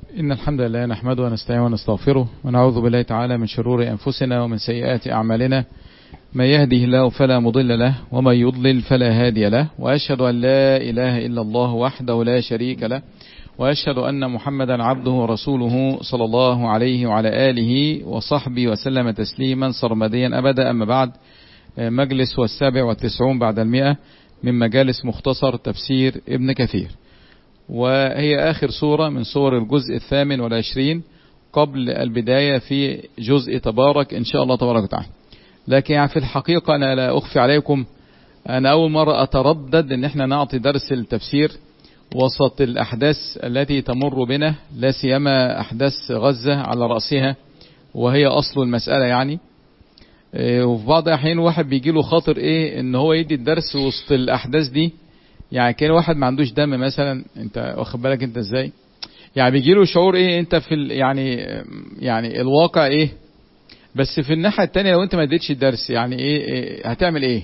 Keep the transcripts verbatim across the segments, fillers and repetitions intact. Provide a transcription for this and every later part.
إن الحمد لله نحمده ونستعينه ونستغفره ونعوذ بالله تعالى من شرور أنفسنا ومن سيئات أعمالنا. من يهده الله فلا مضل له ومن يضلل فلا هادي له، وأشهد أن لا إله إلا الله وحده لا شريك له، وأشهد أن محمدا عبده ورسوله صلى الله عليه وعلى آله وصحبه وسلم تسليما سرمديا أبدا. أما بعد، مجلس والسابع والتسعون بعد المئة من مجالس مختصر تفسير ابن كثير، وهي آخر سورة من سور الجزء الثامن والعشرين قبل البداية في جزء تبارك إن شاء الله تبارك وتعالى. لكن يعني في الحقيقة أنا لا أخفي عليكم، أنا أول مرة أتردد إن احنا نعطي درس التفسير وسط الأحداث التي تمر بنا، لا سيما أحداث غزة على رأسها وهي أصل المسألة يعني. وفي بعض الأحيان واحد بيجيله خاطر إيه إن هو يدي الدرس وسط الأحداث دي. يعني كان واحد ما عندوش دم مثلا، انت واخد بالك انت ازاي؟ يعني بيجيله شعور ايه انت في ال يعني يعني الواقع ايه، بس في الناحية التانية لو انت ما اديتش الدرس يعني ايه, إيه هتعمل ايه؟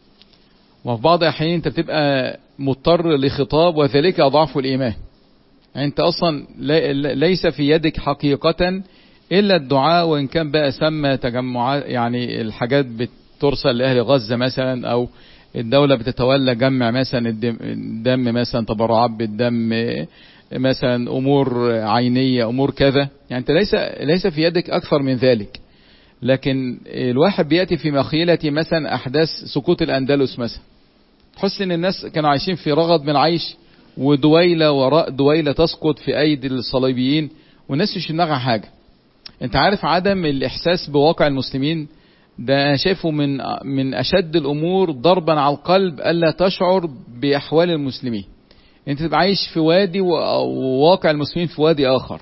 وفي بعض الاحيان انت بتبقى مضطر لخطاب وذلك اضعف الايمان. يعني انت اصلا ليس في يدك حقيقة الا الدعاء، وان كان بقى سمى تجمعات يعني الحاجات بترسل لاهل غزة مثلا، او الدولة بتتولى جمع مثلا الدم مثلا تبرعات بالدم مثلا، امور عينية امور كذا. يعني انت ليس ليس في يدك اكثر من ذلك. لكن الواحد بيأتي في مخيلة مثلا احداث سقوط الاندلس مثلا، تحس ان الناس كانوا عايشين في رغد من العيش، ودويلة وراء دويلة تسقط في ايدي الصليبيين والناس مش دماغها حاجة. انت عارف عدم الاحساس بواقع المسلمين ده انا شايفه من من اشد الامور ضربا على القلب، الا تشعر باحوال المسلمين. انت تبقى عايش في وادي وواقع المسلمين في وادي اخر.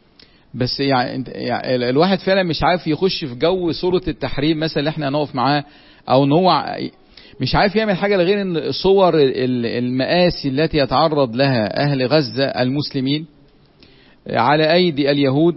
بس يعني, انت يعني الواحد فعلا مش عارف يخش في جو سورة التحريم مثلا اللي احنا هنقف معاه، او ان هو مش عارف يعمل حاجة غير ان صور المآسي التي يتعرض لها اهل غزة المسلمين على ايدي اليهود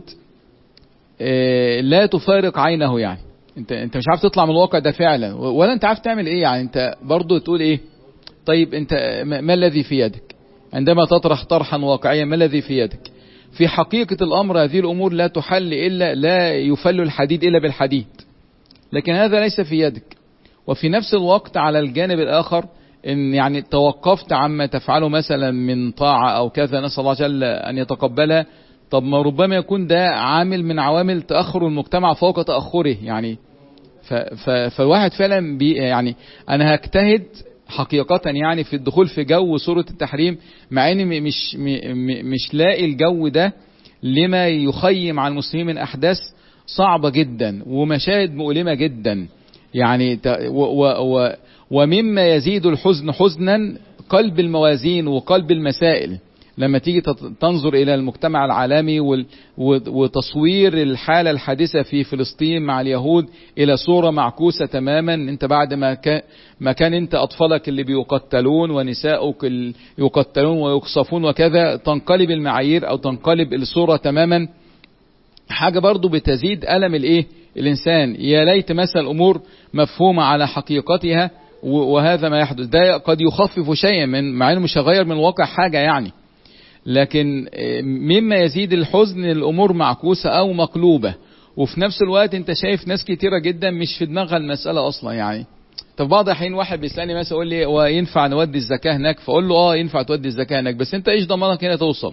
لا تفارق عينه. يعني انت انت مش عارف تطلع من الواقع ده فعلا، ولا انت عارف تعمل ايه. يعني انت برضو تقول ايه؟ طيب انت ما الذي في يدك عندما تطرح طرحا واقعيا؟ ما الذي في يدك؟ في حقيقة الامر هذه الامور لا تحل الا لا يفل الحديد الا بالحديد، لكن هذا ليس في يدك. وفي نفس الوقت على الجانب الاخر ان يعني توقفت عما تفعله مثلا من طاعة او كذا، نسأل الله جل ان يتقبلها. طب ما ربما يكون ده عامل من عوامل تأخر المجتمع فوق تأخره. يعني فالواحد فعلا بي يعني انا هجتهد حقيقة يعني في الدخول في جو سورة التحريم، مع اني مش مش لاقي الجو ده لما يخيم على المسلمين من احداث صعبة جدا ومشاهد مؤلمة جدا. يعني و و ومما يزيد الحزن حزنا قلب الموازين وقلب المسائل، لما تيجي تنظر إلى المجتمع العالمي وتصوير الحالة الحادثة في فلسطين مع اليهود إلى صورة معكوسة تماما. انت بعد ما كان, ما كان انت أطفالك اللي بيقتلون ونساؤك اللي يقتلون ويقصفون وكذا، تنقلب المعايير أو تنقلب الصورة تماما. حاجة برضو بتزيد ألم الإيه الإنسان. يا ليت مثل الأمور مفهومة على حقيقتها، وهذا ما يحدث. ده قد يخفف شيئا من مع انه مش هغير من الواقع حاجة يعني، لكن مما يزيد الحزن الامور معكوسة او مقلوبة. وفي نفس الوقت انت شايف ناس كتيرة جدا مش في دماغها المسألة اصلا. يعني طب بعض الحين واحد بيسألني مثلا يقول لي وينفع نودي الزكاة هناك؟ فاقول له اه ينفع تودي الزكاة هناك، بس انت ايش ضمانك هنا توصل؟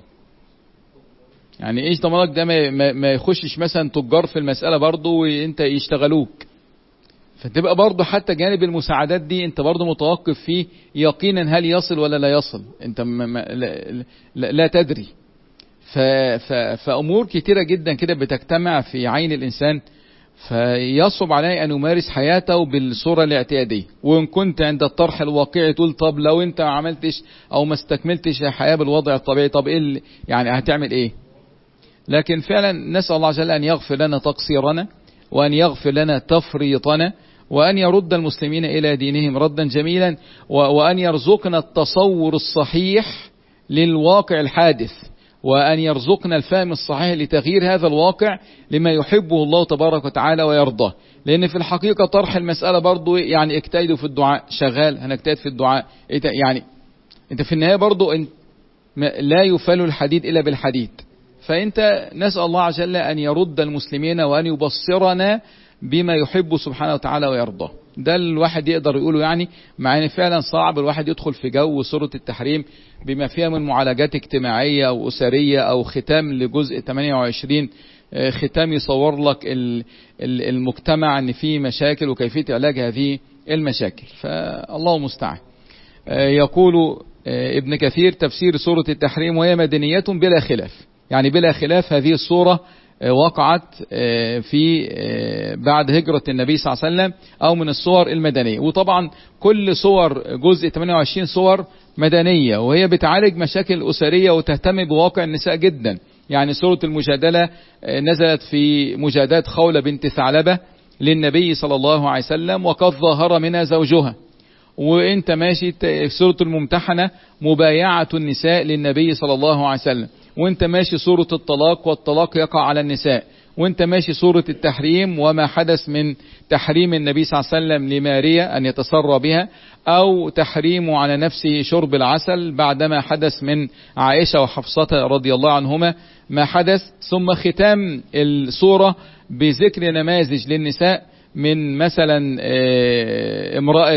يعني ايش ضمانك ده ما, ما يخشش مثلا تجار في المسألة برضو وانت يشتغلوك؟ فتبقى برضو حتى جانب المساعدات دي انت برضو متوقف فيه يقينا هل يصل ولا لا يصل. انت ما ما لا, لا, لا تدري. ف ف فأمور كتيرة جدا كده بتجتمع في عين الإنسان، فيصعب عليه أن يمارس حياته بالصورة الاعتيادية. وإن كنت عند الطرح الواقعي تقول طب لو انت ما عملتش أو ما استكملتش الحياة بالوضع الطبيعي، طب إيه يعني هتعمل إيه؟ لكن فعلا نسأل الله جل أن يغفر لنا تقصيرنا، وأن يغفر لنا تفريطنا، وأن يرد المسلمين إلى دينهم ردا جميلا، وأن يرزقنا التصور الصحيح للواقع الحادث، وأن يرزقنا الفهم الصحيح لتغيير هذا الواقع لما يحبه الله تبارك وتعالى ويرضاه. لأن في الحقيقة طرح المسألة برضو يعني اجتهدوا في الدعاء، شغال هنجتهد في الدعاء. يعني انت في النهاية برضو لا يفل الحديد إلا بالحديد. فأنت نسأل الله عز وجل أن يرد المسلمين وأن يبصرنا بما يحب سبحانه وتعالى ويرضاه. ده الواحد يقدر يقوله يعني، مع ان فعلا صعب الواحد يدخل في جو سورة التحريم بما فيها من معالجات اجتماعية او اسرية او ختام لجزء ثمانية وعشرين، ختام يصور لك المجتمع ان فيه مشاكل وكيفية علاج هذه المشاكل، فالله المستعان. يقول ابن كثير تفسير سورة التحريم وهي مدنية بلا خلاف، يعني بلا خلاف هذه السورة وقعت في بعد هجرة النبي صلى الله عليه وسلم أو من الصور المدنية. وطبعا كل صور جزء ثمانية وعشرين صور مدنية، وهي بتعالج مشاكل أسرية وتهتم بواقع النساء جدا. يعني سورة المجادلة نزلت في مجادلة خولة بنت ثعلبة للنبي صلى الله عليه وسلم وقد ظاهر منها زوجها. وانت ماشي سورة الممتحنة مبايعة النساء للنبي صلى الله عليه وسلم، وانت ماشي سورة الطلاق والطلاق يقع على النساء، وانت ماشي سورة التحريم وما حدث من تحريم النبي صلى الله عليه وسلم لمارية أن يتسرى بها، أو تحريمه على نفسه شرب العسل بعدما حدث من عائشة وحفصة رضي الله عنهما ما حدث. ثم ختام السورة بذكر نماذج للنساء من مثلا امرأة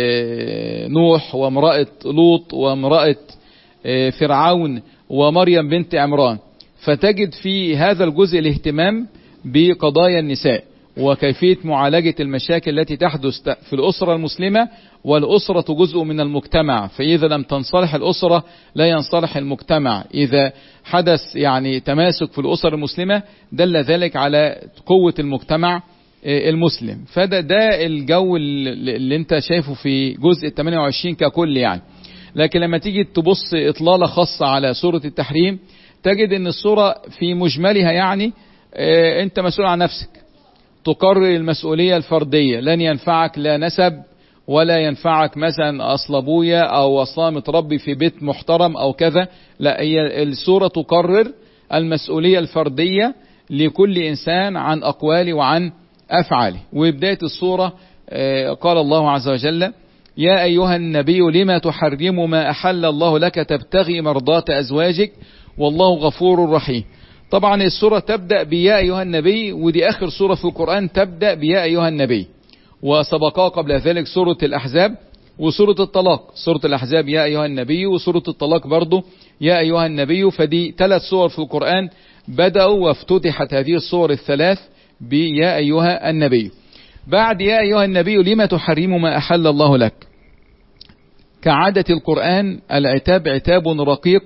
نوح وامرأة لوط وامرأة فرعون ومريم بنت عمران. فتجد في هذا الجزء الاهتمام بقضايا النساء وكيفية معالجة المشاكل التي تحدث في الأسرة المسلمة، والأسرة جزء من المجتمع، فإذا لم تنصلح الأسرة لا ينصلح المجتمع. إذا حدث يعني تماسك في الأسرة المسلمة دل ذلك على قوة المجتمع المسلم. فده ده الجو اللي انت شايفه في جزء ثمانية وعشرين ككل يعني. لكن لما تيجي تبص إطلالة خاصة على سورة التحريم تجد ان السورة في مجملها يعني اه انت مسؤول عن نفسك، تقرر المسؤولية الفردية، لن ينفعك لا نسب ولا ينفعك مثلا اصل ابويا او اصلا متربي في بيت محترم او كذا، لا، هي السورة تقرر المسؤولية الفردية لكل انسان عن اقواله وعن افعاله. وبداية السورة اه قال الله عز وجل: يا أيها النبي لما تحرم ما أحل الله لك تبتغي مرضات أزواجك والله غفور رحيم. طبعا السورة تبدأ بيا أيها النبي، ودي آخر سورة في القرآن تبدأ بيا أيها النبي، وسبقها قبل ذلك سورة الأحزاب وسورة الطلاق. سورة الأحزاب يا أيها النبي، وسورة الطلاق برضو يا أيها النبي. فدي ثلاث سور في القرآن بدأوا وافتتحت هذه السور الثلاث بيا أيها النبي. بعد يا أيها النبي لما تحرم ما أحل الله لك، كعادة القرآن العتاب عتاب رقيق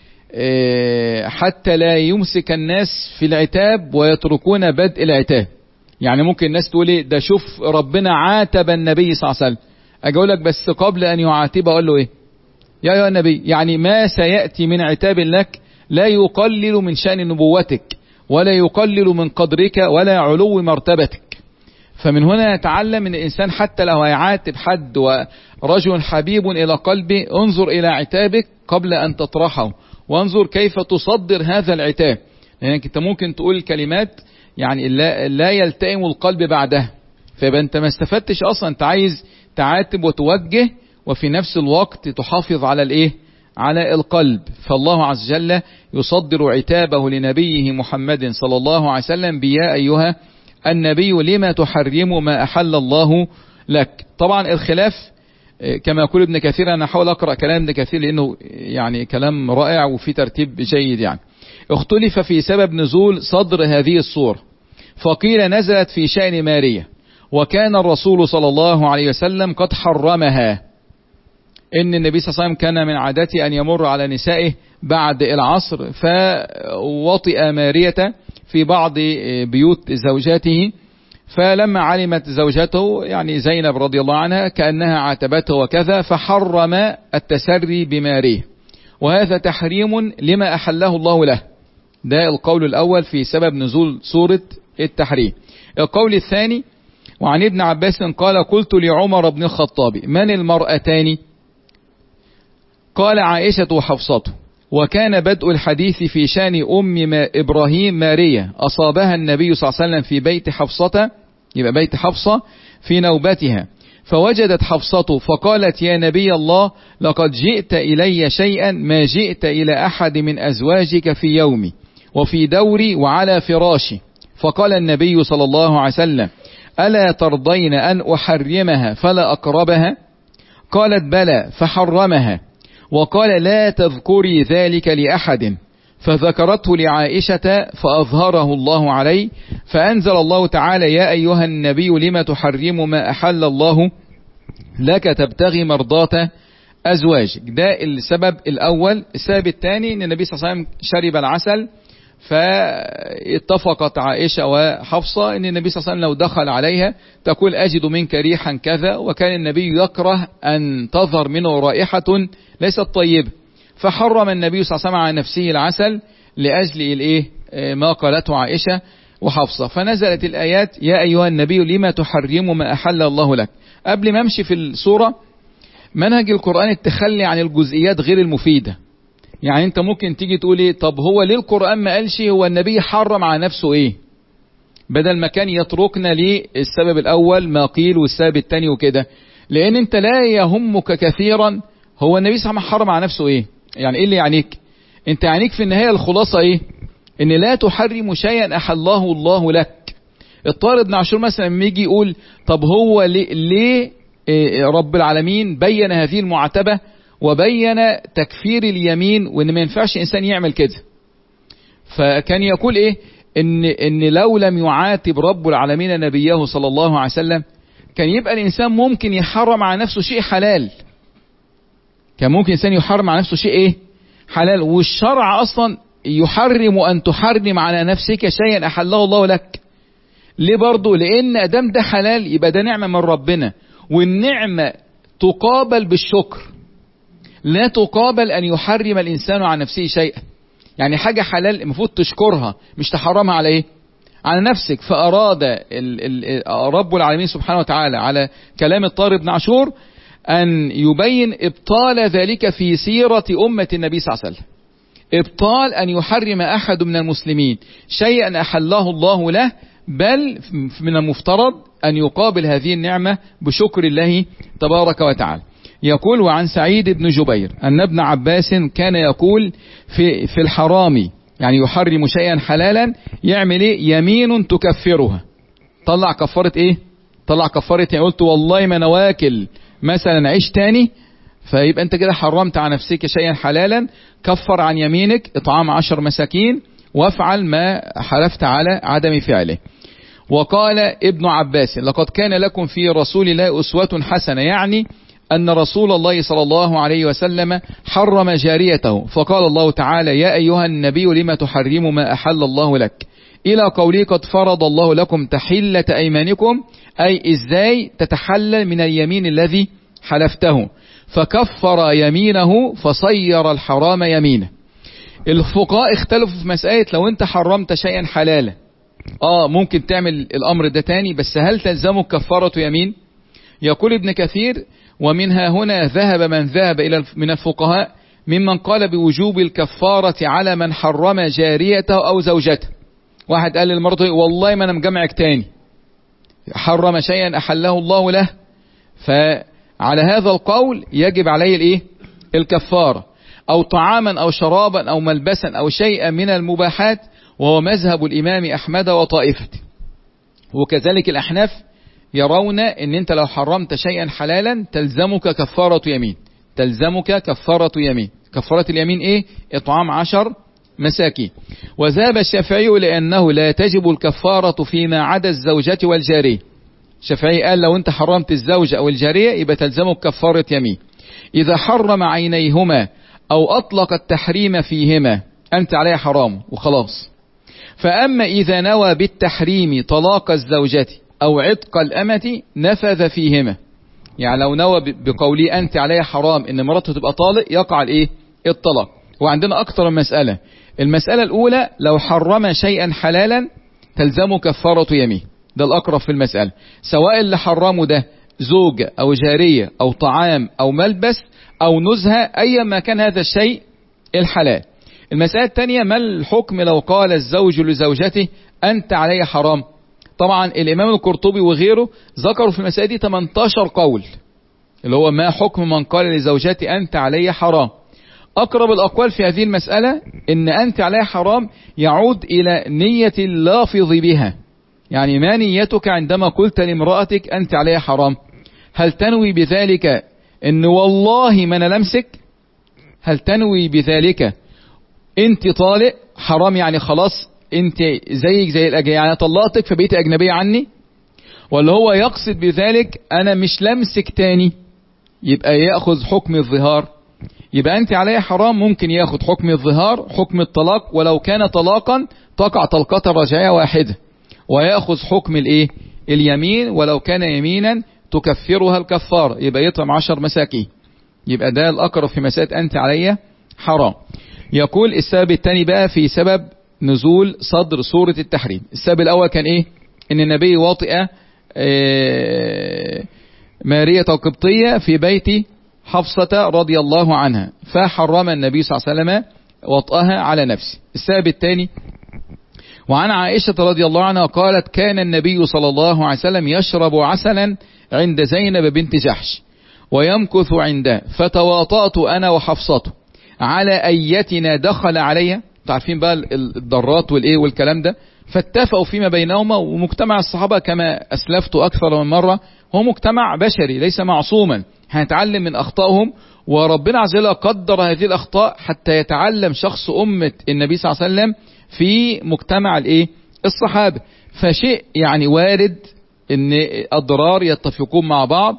حتى لا يمسك الناس في العتاب ويتركون بدء العتاب. يعني ممكن الناس تقول ايه ده، شوف ربنا عاتب النبي صلى الله عليه وسلم، اجي اقول لك بس قبل ان يعاتب اقول له ايه؟ يا ايها النبي. يعني ما سيأتي من عتاب لك لا يقلل من شأن نبوتك ولا يقلل من قدرك ولا علو مرتبتك. فمن هنا نتعلم ان الانسان حتى لو هيعاتب حد ورجل حبيب الى قلبه، انظر الى عتابك قبل ان تطرحه، وانظر كيف تصدر هذا العتاب، لانك انت ممكن تقول كلمات يعني لا, لا يلتئم القلب بعدها، فيبقى انت ما استفدتش اصلا. انت عايز تعاتب وتوجه وفي نفس الوقت تحافظ على الايه؟ على القلب. فالله عز وجل يصدر عتابه لنبيه محمد صلى الله عليه وسلم بيا ايها النبي لما تحرم ما أحل الله لك. طبعا الخلاف كما يقول ابن كثير، أنا أحاول أقرأ كلام ابن كثير لأنه يعني كلام رائع وفي ترتيب جيد. يعني اختلف في سبب نزول صدر هذه السورة، فقيل نزلت في شأن مارية، وكان الرسول صلى الله عليه وسلم قد حرمها. إن النبي صلى الله عليه وسلم كان من عادته أن يمر على نسائه بعد العصر، فوطئ مارية في بعض بيوت زوجاته، فلما علمت زوجته يعني زينب رضي الله عنها كأنها عاتبته وكذا، فحرم التسري بماريه، وهذا تحريم لما أحله الله له. ده القول الأول في سبب نزول سورة التحريم. القول الثاني: وعن ابن عباس قال: قلت لعمر بن الخطاب من المرأتان؟ قال: عائشة وحفصته. وكان بدء الحديث في شأن أم ما إبراهيم مارية، أصابها النبي صلى الله عليه وسلم في بيت حفصة، يبقى بيت حفصة في نوبتها، فوجدت حفصة فقالت: يا نبي الله، لقد جئت إلي شيئا ما جئت إلى أحد من أزواجك في يومي، وفي دوري وعلى فراشي. فقال النبي صلى الله عليه وسلم: ألا ترضين أن أحرمها فلا أقربها؟ قالت: بلى، فحرمها. وقال: لا تذكري ذلك لأحد. فذكرته لعائشة فأظهره الله عليه، فأنزل الله تعالى: يا أيها النبي لم تحرم ما أحل الله لك تبتغي مرضاة أزواجك. ده السبب الأول. السبب الثاني أن النبي صلى الله عليه وسلم شرب العسل، فاتفقت عائشة وحفصة أن النبي صلى الله عليه وسلم لو دخل عليها تقول: أجد منك ريحا كذا، وكان النبي يكره أن تظهر منه رائحة ليست طيبة، فحرم النبي صلى الله عليه وسلم على نفسه العسل لأجل الإيه ما قالته عائشة وحفصة. فنزلت الآيات: يا أيها النبي لما تحرم ما أحل الله لك. قبل ما امشي في السورة، منهج القرآن التخلي عن الجزئيات غير المفيدة. يعني انت ممكن تيجي تقول ايه، طب هو ليه القرآن ما قالش هو النبي حرم على نفسه ايه، بدل ما كان يتركنا ليه السبب الاول ما قيل والسبب الثاني وكده. لان انت لا يهمك كثيرا هو النبي صلى الله عليه وسلم حرم على نفسه ايه. يعني ايه اللي يعنيك؟ انت يعنيك في النهاية الخلاصة ايه؟ ان لا تحرم شيئا احله الله لك. الطاهر بن عاشور مثلا لما يجي يقول طب هو ليه, ليه رب العالمين بين هذه المعاتبة وبين تكفير اليمين وان ما ينفعش انسان يعمل كده، فكان يقول ايه، ان ان لو لم يعاتب رب العالمين نبيه صلى الله عليه وسلم كان يبقى الانسان ممكن يحرم على نفسه شيء حلال. كان ممكن انسان يحرم على نفسه شيء ايه حلال، والشرع اصلا يحرم ان تحرم على نفسك شيئا احله الله لك. ليه برضه؟ لان ادام ده حلال يبقى ده نعمة من ربنا، والنعمة تقابل بالشكر، لا تقابل ان يحرم الانسان على نفسه شيئا. يعني حاجة حلال المفروض تشكرها مش تحرمها على ايه، على نفسك. فاراد ال ال رب العالمين سبحانه وتعالى على كلام الطاهر بن عاشور ان يبين ابطال ذلك في سيرة امة النبي صلى الله عليه وسلم. ابطال ان يحرم احد من المسلمين شيئا احله الله له، بل من المفترض ان يقابل هذه النعمة بشكر الله تبارك وتعالى. يقول: وعن سعيد بن جبير ان ابن عباس كان يقول في في الحرام، يعني يحرم شيئا حلالا، يعمل ايه؟ يمين تكفرها. طلع كفارة ايه؟ طلع كفارة يعني قلت والله ما انا واكل مثلا عيش تاني، فيبقى انت كده حرمت على نفسك شيئا حلالا، كفر عن يمينك اطعام عشر مساكين وافعل ما حلفت على عدم فعله. وقال ابن عباس: لقد كان لكم في رسول الله أسوة حسنة، يعني أن رسول الله صلى الله عليه وسلم حرم جاريته، فقال الله تعالى: يا أيها النبي لما تحرم ما أحل الله لك، إلى قوله: قد فرض الله لكم تحلة أيمانكم، أي إزاي تتحلل من اليمين الذي حلفته، فكفر يمينه فصير الحرام يمينه. الفقهاء اختلفوا في مسألة لو انت حرمت شيئا حلالا، اه ممكن تعمل الامر ده تاني، بس هل تلزمك كفارة يمين؟ يقول ابن كثير: ومنها هنا ذهب من ذهب الى من الفقهاء ممن قال بوجوب الكفارة على من حرم جاريته او زوجته. واحد قال للمرضى والله ما انا مجمعك تاني، حرم شيئا احله الله له، فعلى هذا القول يجب عليه الايه الكفارة. او طعاما او شرابا او ملبسا او شيئا من المباحات، وهو مذهب الامام احمد وطائفته. وكذلك الاحناف يرون ان انت لو حرمت شيئا حلالا تلزمك كفارة يمين، تلزمك كفارة يمين. كفارة اليمين ايه؟ اطعام عشر مساكين. وذهب الشافعي لانه لا تجب الكفارة فيما عدا الزوجة والجارية. الشافعي قال لو انت حرمت الزوجة او الجارية يبقى تلزمك كفارة يمين. اذا حرم عينيهما او اطلق التحريم فيهما انت عليه حرام وخلاص. فاما اذا نوى بالتحريم طلاق الزوجة او عتق الامة نفذ فيهما. يعني لو نوى بقولي انت عليه حرام ان مراته تبقى طالق يقع الايه الطلاق. وعندنا اكثر من مسألة. المسألة الاولى لو حرم شيئا حلالا تلزمه كفارة يمين، ده الاقرب في المسألة، سواء اللي حرمه ده زوجة او جارية او طعام او ملبس او نزهة، ايا ما كان هذا الشيء الحلال. المسألة الثانية: ما الحكم لو قال الزوج لزوجته انت علي حرام؟ طبعا الامام القرطبي وغيره ذكروا في المسألة دي ثمانية عشر قول، اللي هو ما حكم من قال لزوجته انت علي حرام. أقرب الأقوال في هذه المسألة إن أنت عليها حرام يعود إلى نية اللافظ بها. يعني ما نيتك عندما قلت لامرأتك أنت عليها حرام؟ هل تنوي بذلك إن والله ما أنا لمسك؟ هل تنوي بذلك أنت طالق حرام، يعني خلاص أنت زيك زي الأجنبية، يعني طلقتك فبقيت أجنبية عني؟ ولا هو يقصد بذلك أنا مش لمسك تاني، يبقى يأخذ حكم الظهار؟ يبقى أنت عليها حرام ممكن يأخذ حكم الظهار، حكم الطلاق، ولو كان طلاقا تقع طلقة رجعية واحدة، ويأخذ حكم الإيه؟ اليمين، ولو كان يمينا تكفرها الكفار، يبقى يطعم عشر مساكين. يبقى ده الأقرب في مسألة أنت عليها حرام. يقول السبب الثاني بقى في سبب نزول صدر سورة التحريم. السبب الأول كان إيه؟ إن النبي واطئ مارية القبطية في بيت حفصة رضي الله عنها، فحرم النبي صلى الله عليه وسلم وطئها على نفسه. السبب الثاني وعن عائشة رضي الله عنها قالت كان النبي صلى الله عليه وسلم يشرب عسلا عند زينب بنت جحش ويمكث عنده، فتواطأت أنا وحفصته على أيتنا دخل عليها. تعرفين بقى الضرات والإيه والكلام ده، فاتفقوا فيما بينهما. ومجتمع الصحابة كما أسلفت أكثر من مرة هو مجتمع بشري ليس معصوما، هنتعلم من أخطائهم، وربنا عز وجل قدر هذه الأخطاء حتى يتعلم شخص أمة النبي صلى الله عليه وسلم في مجتمع الإيه؟ الصحابة. فشيء يعني وارد ان اضرار يتفقون مع بعض.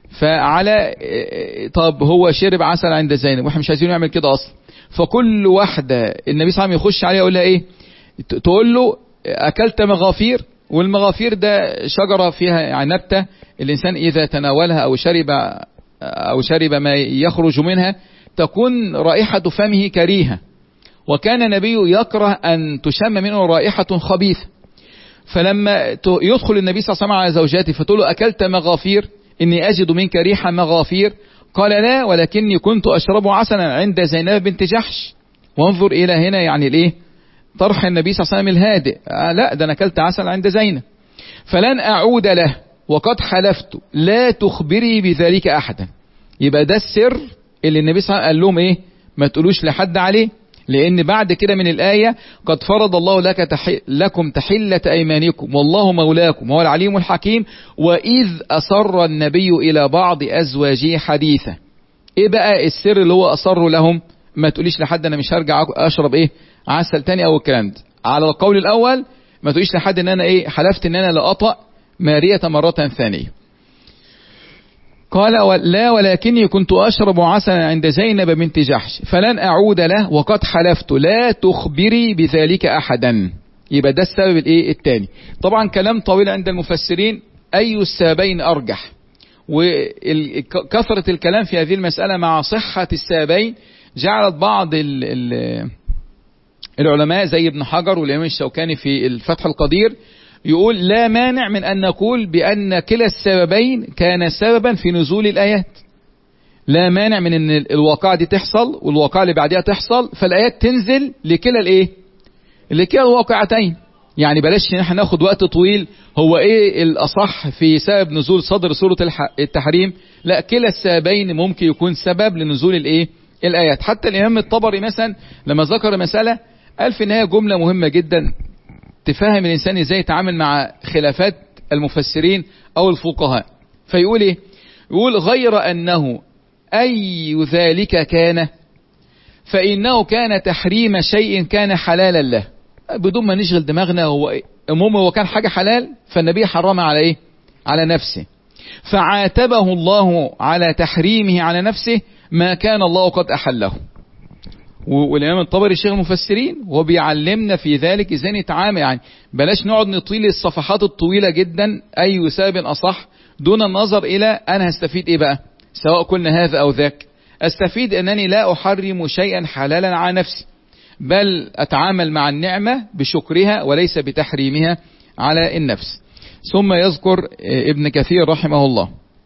فعلى طب هو شرب عسل عند زينب واحنا مش عايزين نعمل كده اصلا، فكل واحدة النبي صلى الله عليه وسلم يخش عليها يقول لها ايه؟ تقول له اكلت مغافير، والمغافير ده شجرة فيها يعني نبتة الانسان اذا تناولها او شرب او شرب ما يخرج منها تكون رائحة فمه كريهة، وكان النبي يكره ان تشم منه رائحة خبيثة. فلما يدخل النبي صلى الله عليه وسلم على زوجاته فتقول له أكلت مغافير إني أجد منك ريحة مغافير، قال لا ولكني كنت أشرب عسلا عند زينب بنت جحش. وانظر إلى هنا يعني الإيه؟ طرح النبي صلى الله عليه وسلم الهادئ، آه لا ده أنا أكلت عسل عند زينب. فلن أعود له وقد حلفت لا تخبري بذلك أحدا. يبقى ده السر اللي النبي صلى الله عليه وسلم قال لهم إيه؟ ما تقولوش لحد عليه، لأن بعد كده من الآية قد فرض الله لك تحل لكم تحلة أيمانكم والله مولاكم وهو العليم الحكيم وإذ أسر النبي إلى بعض أزواجه حديثا. إيه بقى السر اللي هو أسر لهم؟ ما تقوليش لحد أنا مش هرجع أشرب إيه عسل تاني أو الكلام ده. على القول الأول ما تقوليش لحد أن أنا إيه حلفت أن أنا لأطأ مارية مرة ثانية. قال لا ولكني كنت أشرب عسلا عند زينب بنت جحش فلن أعود له وقد حلفت لا تخبري بذلك أحدا. يبقى ده السبب الايه الثاني. طبعا كلام طويل عند المفسرين أي السببين أرجح، وكثرة الكلام في هذه المسألة مع صحة السببين جعلت بعض ال ال العلماء زي ابن حجر والإمام الشوكاني في الفتح القدير يقول لا مانع من أن نقول بأن كلا السببين كان سببا في نزول الآيات. لا مانع من أن الواقعة دي تحصل والواقعة اللي بعدها تحصل، فالآيات تنزل لكلا الإيه؟ لكلا الواقعتين. يعني بلاش نحن ناخد وقت طويل هو إيه الأصح في سبب نزول صدر سورة التحريم. لا، كلا السببين ممكن يكون سبب لنزول الإيه؟ الآيات. حتى الإمام الطبري مثلا لما ذكر مسألة قال في النهاية جملة مهمة جدا تفهم الإنسان إزاي يتعامل مع خلافات المفسرين أو الفقهاء. فيقول إيه؟ يقول غير أنه أي ذلك كان فإنه كان تحريم شيء كان حلالا له، بدون ما نشغل دماغنا. هو المهم هو كان حاجة حلال فالنبي حرمها على إيه؟ على نفسه، فعاتبه الله على تحريمه على نفسه ما كان الله قد أحله. والإمام الطبري شيخ المفسرين وهو بيعلمنا في ذلك ازاي نتعامل. يعني بلاش نقعد نطيل الصفحات الطويلة جدا أي سبب أصح دون النظر إلى أنا هستفيد إيه بقى، سواء قلنا هذا أو ذاك. أستفيد أنني لا أحرم شيئا حلالا على نفسي، بل أتعامل مع النعمة بشكرها وليس بتحريمها على النفس. ثم يذكر ابن كثير رحمه الله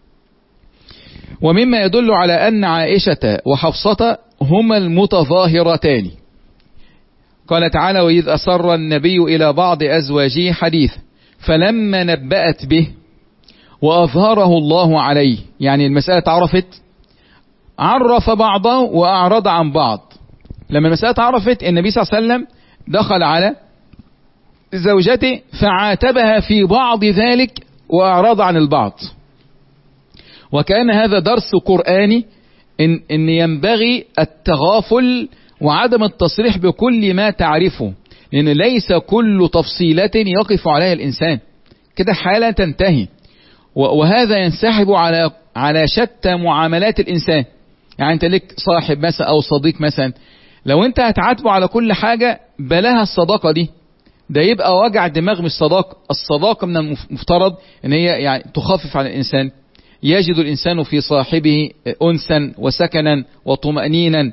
ومما يدل على أن عائشة وحفصة هما المتظاهرتان. قال تعالى وإذ أسر النبي إلى بعض أزواجه حديث فلما نبأت به وأظهره الله عليه. يعني المسألة تعرفت عرف بعضه وأعرض عن بعض. لما المسألة عرفت، النبي صلى الله عليه وسلم دخل على زوجته فعاتبها في بعض ذلك وأعرض عن البعض. وكان هذا درس قرآني إن, إن ينبغي التغافل وعدم التصريح بكل ما تعرفه، لأن ليس كل تفصيلة يقف عليها الإنسان كده حالة تنتهي، وهذا ينسحب على على شتى معاملات الإنسان. يعني أنت لك صاحب مثلا أو صديق مثلا، لو أنت هتعاتبه على كل حاجة بلاها الصداقة دي، ده يبقى وجع دماغ. مش صداقة. الصداقة من المفترض أن هي يعني تخفف على الإنسان، يجد الإنسان في صاحبه أنسا وسكنا وطمأنينا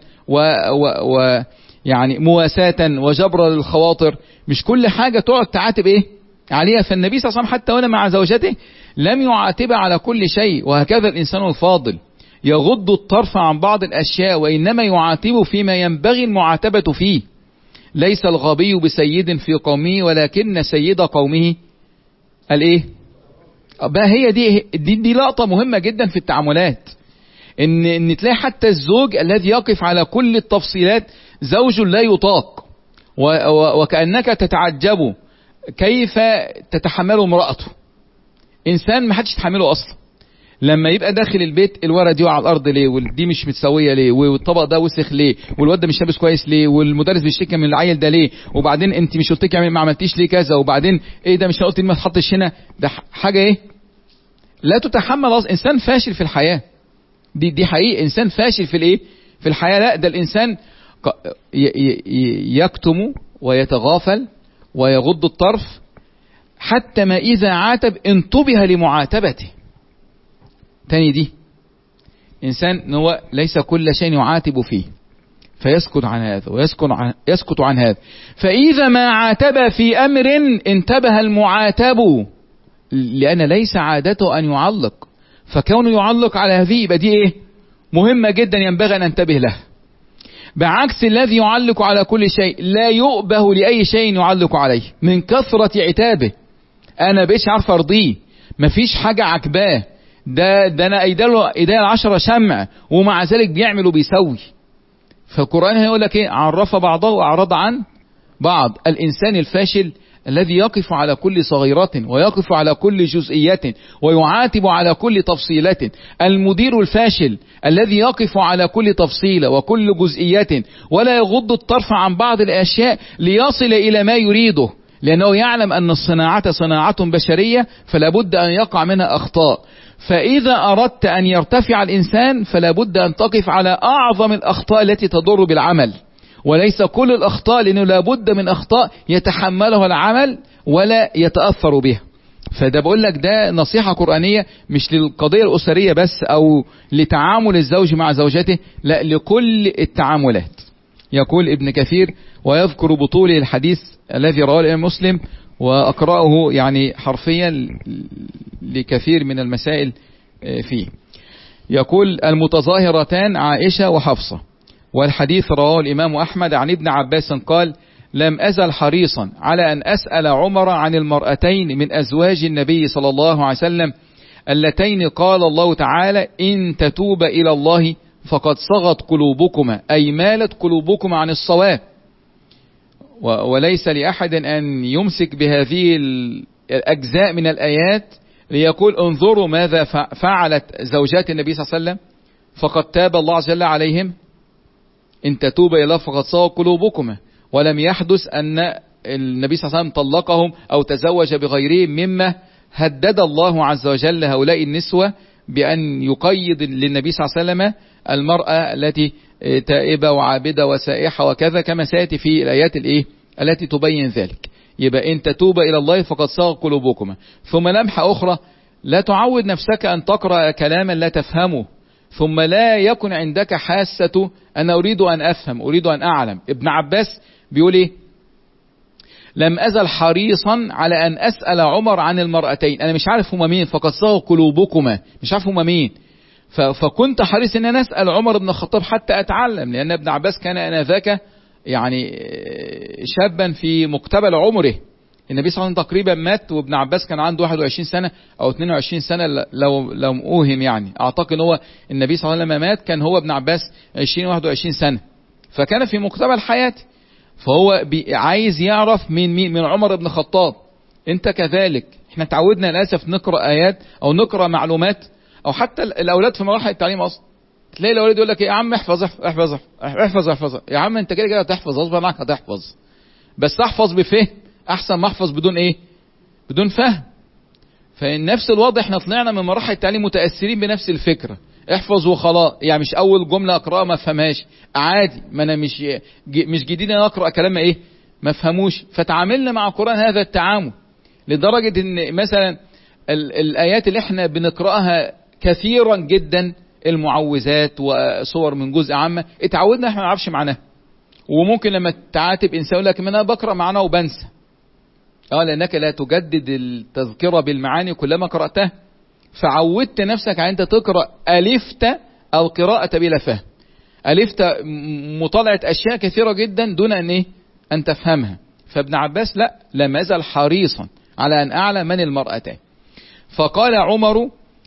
ويعني مواساة وجبر للخواطر. مش كل حاجة تقعد تعاتب إيه عليها. فالنبي صلى الله عليه وسلم حتى وانا مع زوجته لم يعاتبها على كل شيء. وهكذا الإنسان الفاضل يغض الطرف عن بعض الأشياء، وإنما يعاتبه فيما ينبغي المعاتبة فيه. ليس الغبي بسيد في قومه ولكن سيد قومه الإيه؟ بقى هي دي, دي دي لقطة مهمة جدا في التعاملات، إن إن تلاقي حتى الزوج الذي يقف على كل التفصيلات زوج لا يطاق، وكأنك تتعجب كيف تتحمل امرأته. إنسان ما حدش يتحمله أصلا. لما يبقى داخل البيت الورقة دي على الأرض ليه، ودي مش متسوية ليه، والطبق ده وسخ ليه، والواد ده مش لابس كويس ليه، والمدرس بيشتكي من العيل ده ليه، وبعدين انت مش قلت لي ما عملتيش ليه كذا، وبعدين ايه ده مش قلت لي ما تحطش هنا، ده حاجة ايه لا تتحمل أصلا. إنسان فاشل في الحياة. دي دي حقيقة إنسان فاشل في الايه في الحياة. لا ده الإنسان يكتم ويتغافل ويغض الطرف، حتى ما إذا عاتب انتبه لمعاتبته. تاني دي إنسان هو ليس كل شيء يعاتب فيه، فيسكت عن هذا ويسكت عن, يسكت عن هذا. فإذا ما عاتب في أمر انتبه المعاتب، لأن ليس عادته أن يعلق، فكونه يعلق على هذه يبقى دي إيه مهمة جدا ينبغي أن ننتبه له. بعكس الذي يعلق على كل شيء لا يؤبه لأي شيء يعلق عليه من كثرة عتابه. أنا بيش عارف أرضيه، مفيش حاجة عجباه، ده ده أنا إيداله إيداله العشرة شمع ومع ذلك بيعمل وبيسوي. فالقرآن هيقول لك إيه؟ عرف بعضه وأعرض عن بعض. الإنسان الفاشل الذي يقف على كل صغيرة ويقف على كل جزئية ويعاتب على كل تفصيلة. المدير الفاشل الذي يقف على كل تفصيلة وكل جزئية ولا يغض الطرف عن بعض الأشياء ليصل إلى ما يريده، لأنه يعلم أن الصناعة صناعة بشرية فلا بد أن يقع منها أخطاء. فإذا أردت أن يرتفع الإنسان فلا بد أن تقف على أعظم الأخطاء التي تضر بالعمل، وليس كل الأخطاء، لأنه لا بد من أخطاء يتحملها العمل ولا يتأثر بها. فده بقول لك ده نصيحة قرآنية مش للقضية الأسرية بس أو لتعامل الزوج مع زوجته، لا لكل التعاملات. يقول ابن كثير ويذكر بطوله الحديث الذي رواه الإمام مسلم، وأقرأه يعني حرفيا لكثير من المسائل فيه. يقول المتظاهرتان عائشة وحفصة، والحديث رواه الإمام أحمد عن ابن عباس قال لم أزل حريصا على أن أسأل عمر عن المرأتين من أزواج النبي صلى الله عليه وسلم اللتين قال الله تعالى إن تتوب إلى الله فقد صغت قلوبكما، أي مالت قلوبكما عن الصواب. وليس لأحد أن يمسك بهذه الأجزاء من الآيات ليقول انظروا ماذا فعلت زوجات النبي صلى الله عليه وسلم فقد تاب الله عز وجل عليهم، إن تتوب إلى الله فقد صغت قلوبكما. ولم يحدث أن النبي صلى الله عليه وسلم طلقهم أو تزوج بغيرهم، مما هدد الله عز وجل هؤلاء النسوة بأن يقيد للنبي صلى الله عليه وسلم المرأة التي تائبة وعابدة وسائحة وكذا، كما سيأتي في الآيات الإيه التي تبين ذلك. يبقى إن تتوب إلى الله فقد صغت قلوبكما. ثم لمحة أخرى، لا تعود نفسك أن تقرأ كلاما لا تفهمه، ثم لا يكن عندك حاسة أنا أريد أن أفهم أريد أن أعلم. ابن عباس بيقول إيه؟ لم أزل حريصا على أن أسأل عمر عن المرأتين، أنا مش عارف هما مين، فقد صغت قلوبكما، مش عارف هما مين. فكنت حريص أن أنا أسأل عمر بن الخطاب حتى أتعلم، لأن ابن عباس كان آنذاك يعني شابا في مقتبل عمره، النبي صلى الله عليه وسلم تقريبا مات وابن عباس كان عنده واحد وعشرين سنة او اتنين وعشرين سنة، لو لو اوهم يعني، اعتقد هو النبي صلى الله عليه وسلم لما مات كان هو ابن عباس عشرين واحد وعشرين سنة، فكان في مقتبل الحياة. فهو عايز يعرف من مين؟ من عمر بن الخطاب. انت كذلك، احنا تعودنا للاسف نقرا ايات او نقرا معلومات، او حتى الاولاد في مراحل التعليم اصلا تلاقي الاولاد يقول لك يا عم احفظ احفظ احفظ احفظ, احفظ. يا عم انت كده كده هتحفظ غصب عنك، هتحفظ بس احفظ بفهم احسن ما احفظ بدون ايه؟ بدون فهم. فنفس الوضع احنا طلعنا من مراحل التعليم متاثرين بنفس الفكره، احفظ وخلاص، يعني مش اول جمله اقراها ما افهمهاش عادي، ما انا مش مش جديد انا اقرا كلام ايه ما افهموش. فتعاملنا مع القران هذا التعامل لدرجه ان مثلا الايات اللي احنا بنقراها كثيرا جدا، المعوذات وصور من جزء عامه، اتعودنا احنا ما نعرفش معناها. وممكن لما تعاتب انسان يقول لك انا بقرا معناه وبنسى. اه لانك لا تجدد التذكره بالمعاني كلما قراتها، فعودت نفسك على انت تقرا الفت القراءه بلا فهم، الفت مطالعه اشياء كثيره جدا دون ان ايه؟ ان تفهمها. فابن عباس لا لم يزل حريصا على ان اعلم من المرأتان. فقال عمر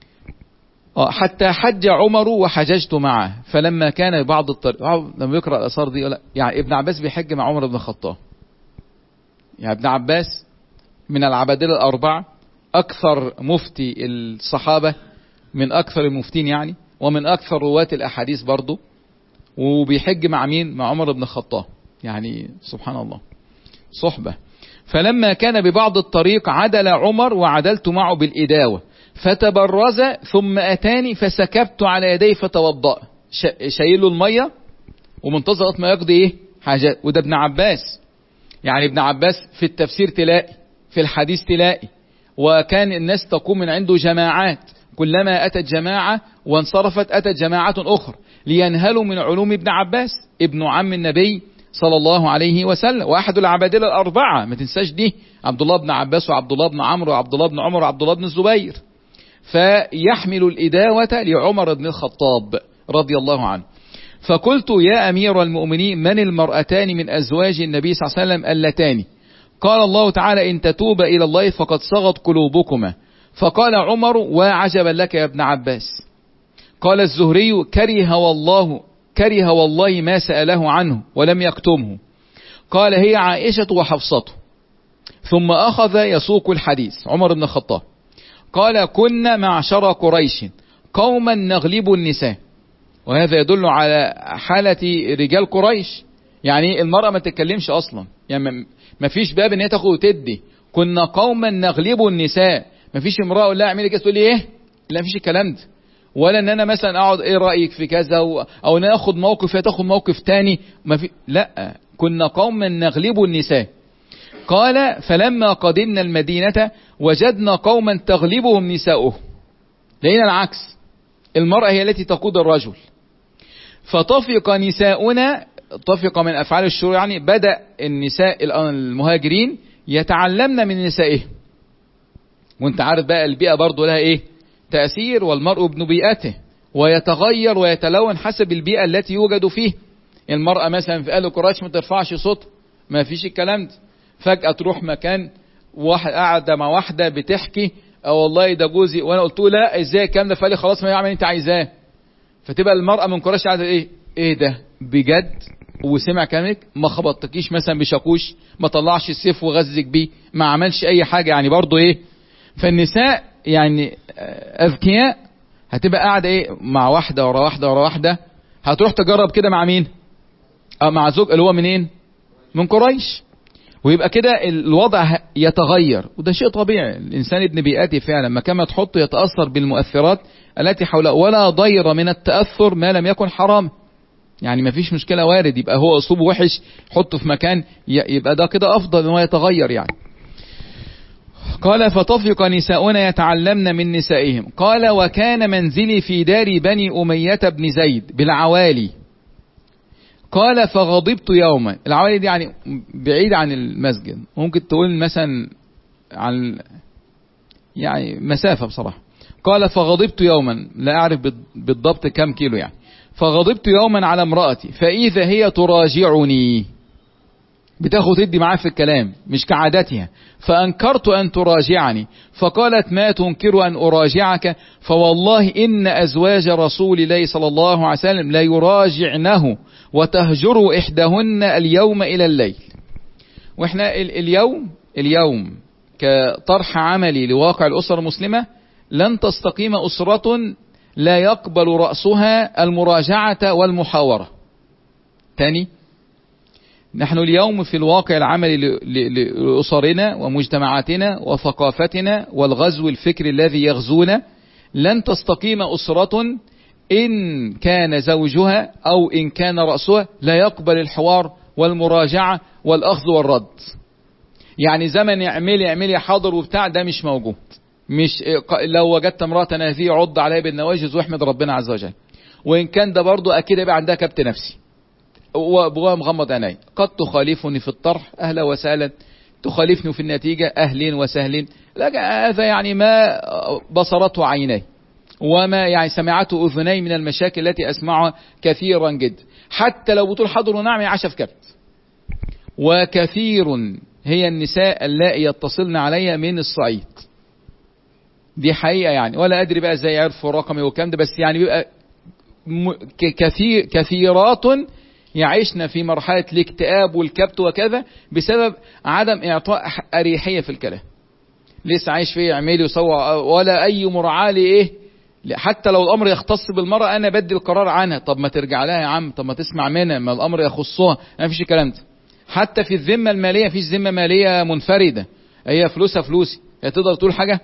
حتى حج عمر وحججت معه، فلما كان بعض الطريق، لما يقرأ الأثار دي لا يعني ابن عباس بيحج مع عمر بن الخطاب. يعني ابن عباس من العبادلة الأربعة، أكثر مفتي الصحابة، من أكثر المفتين يعني، ومن أكثر رواة الأحاديث برضو، وبيحج مع مين؟ مع عمر بن الخطاب. يعني سبحان الله صحبة. فلما كان ببعض الطريق عدل عمر وعدلت معه بالإداوة، فتبرز ثم أتاني فسكبت على يديه فتوضأ، شايل له المية ومنتظر ما يقضي ايه حاجات. وده ابن عباس، يعني ابن عباس في التفسير تلاقي، في الحديث تلاقي، وكان الناس تقوم من عنده جماعات، كلما أتت جماعة وانصرفت أتت جماعة أخرى لينهلوا من علوم ابن عباس ابن عم النبي صلى الله عليه وسلم، وأحد العبادلة الأربعة ما تنساش دي، عبد الله بن عباس وعبد الله بن عمرو وعبد الله بن عمر وعبد الله بن الزبير. فيحمل الإداوة لعمر بن الخطاب رضي الله عنه. فقلت يا أمير المؤمنين من المرأتان من أزواج النبي صلى الله عليه وسلم اللتان؟ قال الله تعالى إن تتوب إلى الله فقد صغت قلوبكما. فقال عمر وعجبا لك يا ابن عباس. قال الزهري كره والله كره والله ما سأله عنه ولم يكتمه. قال هي عائشة وحفصته. ثم أخذ يسوق الحديث عمر بن الخطاب. قال كنا معشر قريش قوما نغلب النساء، وهذا يدل على حالة رجال قريش، يعني المرأة ما تتكلمش أصلا، يعني ما فيش باب ان هي تاخد وتدي. كنا قوما نغلب النساء، ما فيش امرأة اقول لها اعملي كده تقول لي ايه، لا مفيش الكلام ده. ولا ان انا مثلا اقعد ايه رأيك في كذا، او ان انا اخد موقف هي تاخد موقف تاني، ما في، لا كنا قوما نغلب النساء. قال فلما قدمنا المدينة وجدنا قوما تغلبهم نساؤهم، لقينا العكس، المرأة هي التي تقود الرجل. فطفق نساؤنا، طفق من أفعال الشرور، يعني بدأ النساء المهاجرين يتعلمن من نسائهم. وانت عارف بقى البيئة برضو لها ايه تأثير، والمرء ابن بيئته ويتغير ويتلون حسب البيئة التي يوجد فيه. المرأة مثلا في أهل قريش ما ترفعش صوت، ما فيش الكلام ده. فجأة تروح مكان واحد قاعدة مع واحدة بتحكي اه والله ده جوزي، وانا قلت له لا ازاي الكلام ده، فقال لي خلاص ما يعمل انت عايزاه. فتبقى المرأة من قريش قاعدة ايه ايه ده بجد، وسمع كلامك، ما خبطتكيش مثلا بشاكوش، ما طلعش السيف وغزك بيه، ما عملش اي حاجة، يعني برضو ايه. فالنساء يعني اذكياء، هتبقى قاعدة ايه مع واحدة ورا واحدة ورا واحدة، هتروح تجرب كده مع مين؟ اه مع زوج اللي هو منين؟ من قريش. ويبقى كده الوضع يتغير، وده شيء طبيعي، الإنسان ابن بيئته فعلا، ما كما تحطه يتأثر بالمؤثرات التي حوله، ولا ضير من التأثر ما لم يكن حرام. يعني ما فيش مشكلة، وارد يبقى هو أسلوبه وحش، حطه في مكان يبقى ده كده أفضل أنه يتغير يعني. قال فطفق نساؤنا يتعلمن من نسائهم. قال وكان منزلي في دار بني أمية بن زيد بالعوالي. قال فغضبت يوما، العوالي دي يعني بعيد عن المسجد، ممكن تقول مثلا عن يعني مسافة بصراحة. قال فغضبت يوما، لا أعرف بالضبط كم كيلو يعني. فغضبت يوما على امرأتي فإذا هي تراجعني، بتاخد تدي معاه في الكلام مش كعادتها. فأنكرت أن تراجعني، فقالت ما تنكر أن أراجعك، فوالله إن أزواج رسول الله صلى الله عليه وسلم لا يراجعنه وتهجر إحداهن اليوم إلى الليل. وإحنا اليوم اليوم كطرح عملي لواقع الأسرة المسلمة لن تستقيم أسرة لا يقبل رأسها المراجعة والمحاورة. تاني، نحن اليوم في الواقع العملي لأسرنا ومجتمعاتنا وثقافتنا والغزو الفكري الذي يغزونا لن تستقيم أسرة إن كان زوجها أو إن كان رأسها لا يقبل الحوار والمراجعة والأخذ والرد. يعني زمن اعملي اعملي حاضر وبتاع ده مش موجود. مش لو وجدت امرأة هذه عض عليها بالنواجذ واحمد ربنا عز وجل. وإن كان ده برضو أكيد يبقى عندها كبت نفسي وابوها مغمض عيني. قد تخالفني في الطرح أهلا وسهلا، تخالفني في النتيجة أهلين وسهلين، لكن هذا يعني ما بصرته عيني وما يعني سمعته أذني من المشاكل التي أسمعها كثيرا جدا. حتى لو بتقول حضر ونعم عشا في كبت. وكثير هي النساء اللائي يتصلن علي من الصعيد، دي حقيقة يعني، ولا أدري بقى ازاي يعرفوا رقمي وكام ده، بس يعني بيبقى كثير كثيرات يعيشن في مرحلة الاكتئاب والكبت وكذا بسبب عدم إعطاء أريحية في الكلام. لسه عايش فيه اعملي وسوى ولا أي مراعاة لإيه، حتى لو الأمر يختص بالمرأة أنا بدي القرار عنها. طب ما ترجع لها يا عم، طب ما تسمع منها، ما الأمر يخصها، ما فيش الكلام ده. حتى في الذمة المالية فيش ذمة مالية منفردة، هي فلوسها فلوسي، هي تقدر تقول حاجة.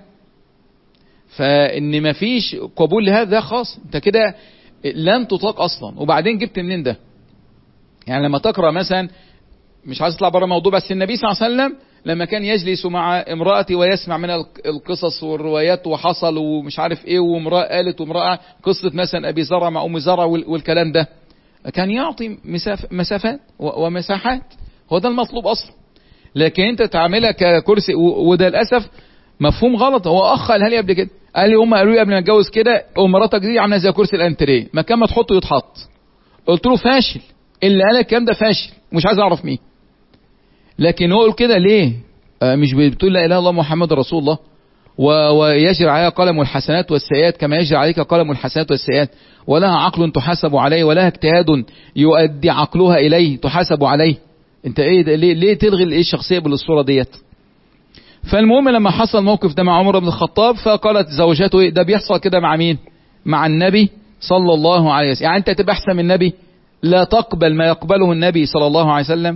فإن ما فيش قبول لهذا خاص، انت كده لن تطاق أصلا. وبعدين جبت منين ده؟ يعني لما تقرأ مثلا، مش عايز اطلع بره موضوع، بس النبي صلى الله عليه وسلم لما كان يجلس مع امرأتي ويسمع من القصص والروايات وحصل ومش عارف ايه، وامرأة قالت وامرأة قصة مثلا ابي زرع مع ام زرع والكلام ده، كان يعطي مساف مسافات ومساحات. هو ده المطلوب اصلا. لكن انت تعملها ككرسي، وده للاسف مفهوم غلط. هو اخ قالها لي قبل كده، قال لي هم قالوا لي قبل ما اتجوز كده ومراتك دي عامله زي كرسي الانتريه، مكان ما تحطه يتحط. قلت له فاشل، اللي قال الكلام ده فاشل ومش عايز اعرف مين. لكن هو يقول كده ليه؟ آه مش بتقول لا اله الا الله محمد رسول الله ويجري عليها قلم الحسنات والسيئات كما يجري عليك قلم الحسنات والسيئات، ولها عقل تحاسب عليه، ولها اجتهاد يؤدي عقلها اليه تحاسب عليه. انت ايه ده؟ ليه, ليه تلغي الايه الشخصيه بالصوره ديت؟ فالمهم لما حصل الموقف ده مع عمر بن الخطاب، فقالت زوجته ايه ده بيحصل كده مع مين؟ مع النبي صلى الله عليه وسلم. يعني انت تبقى احسن من النبي؟ لا تقبل ما يقبله النبي صلى الله عليه وسلم.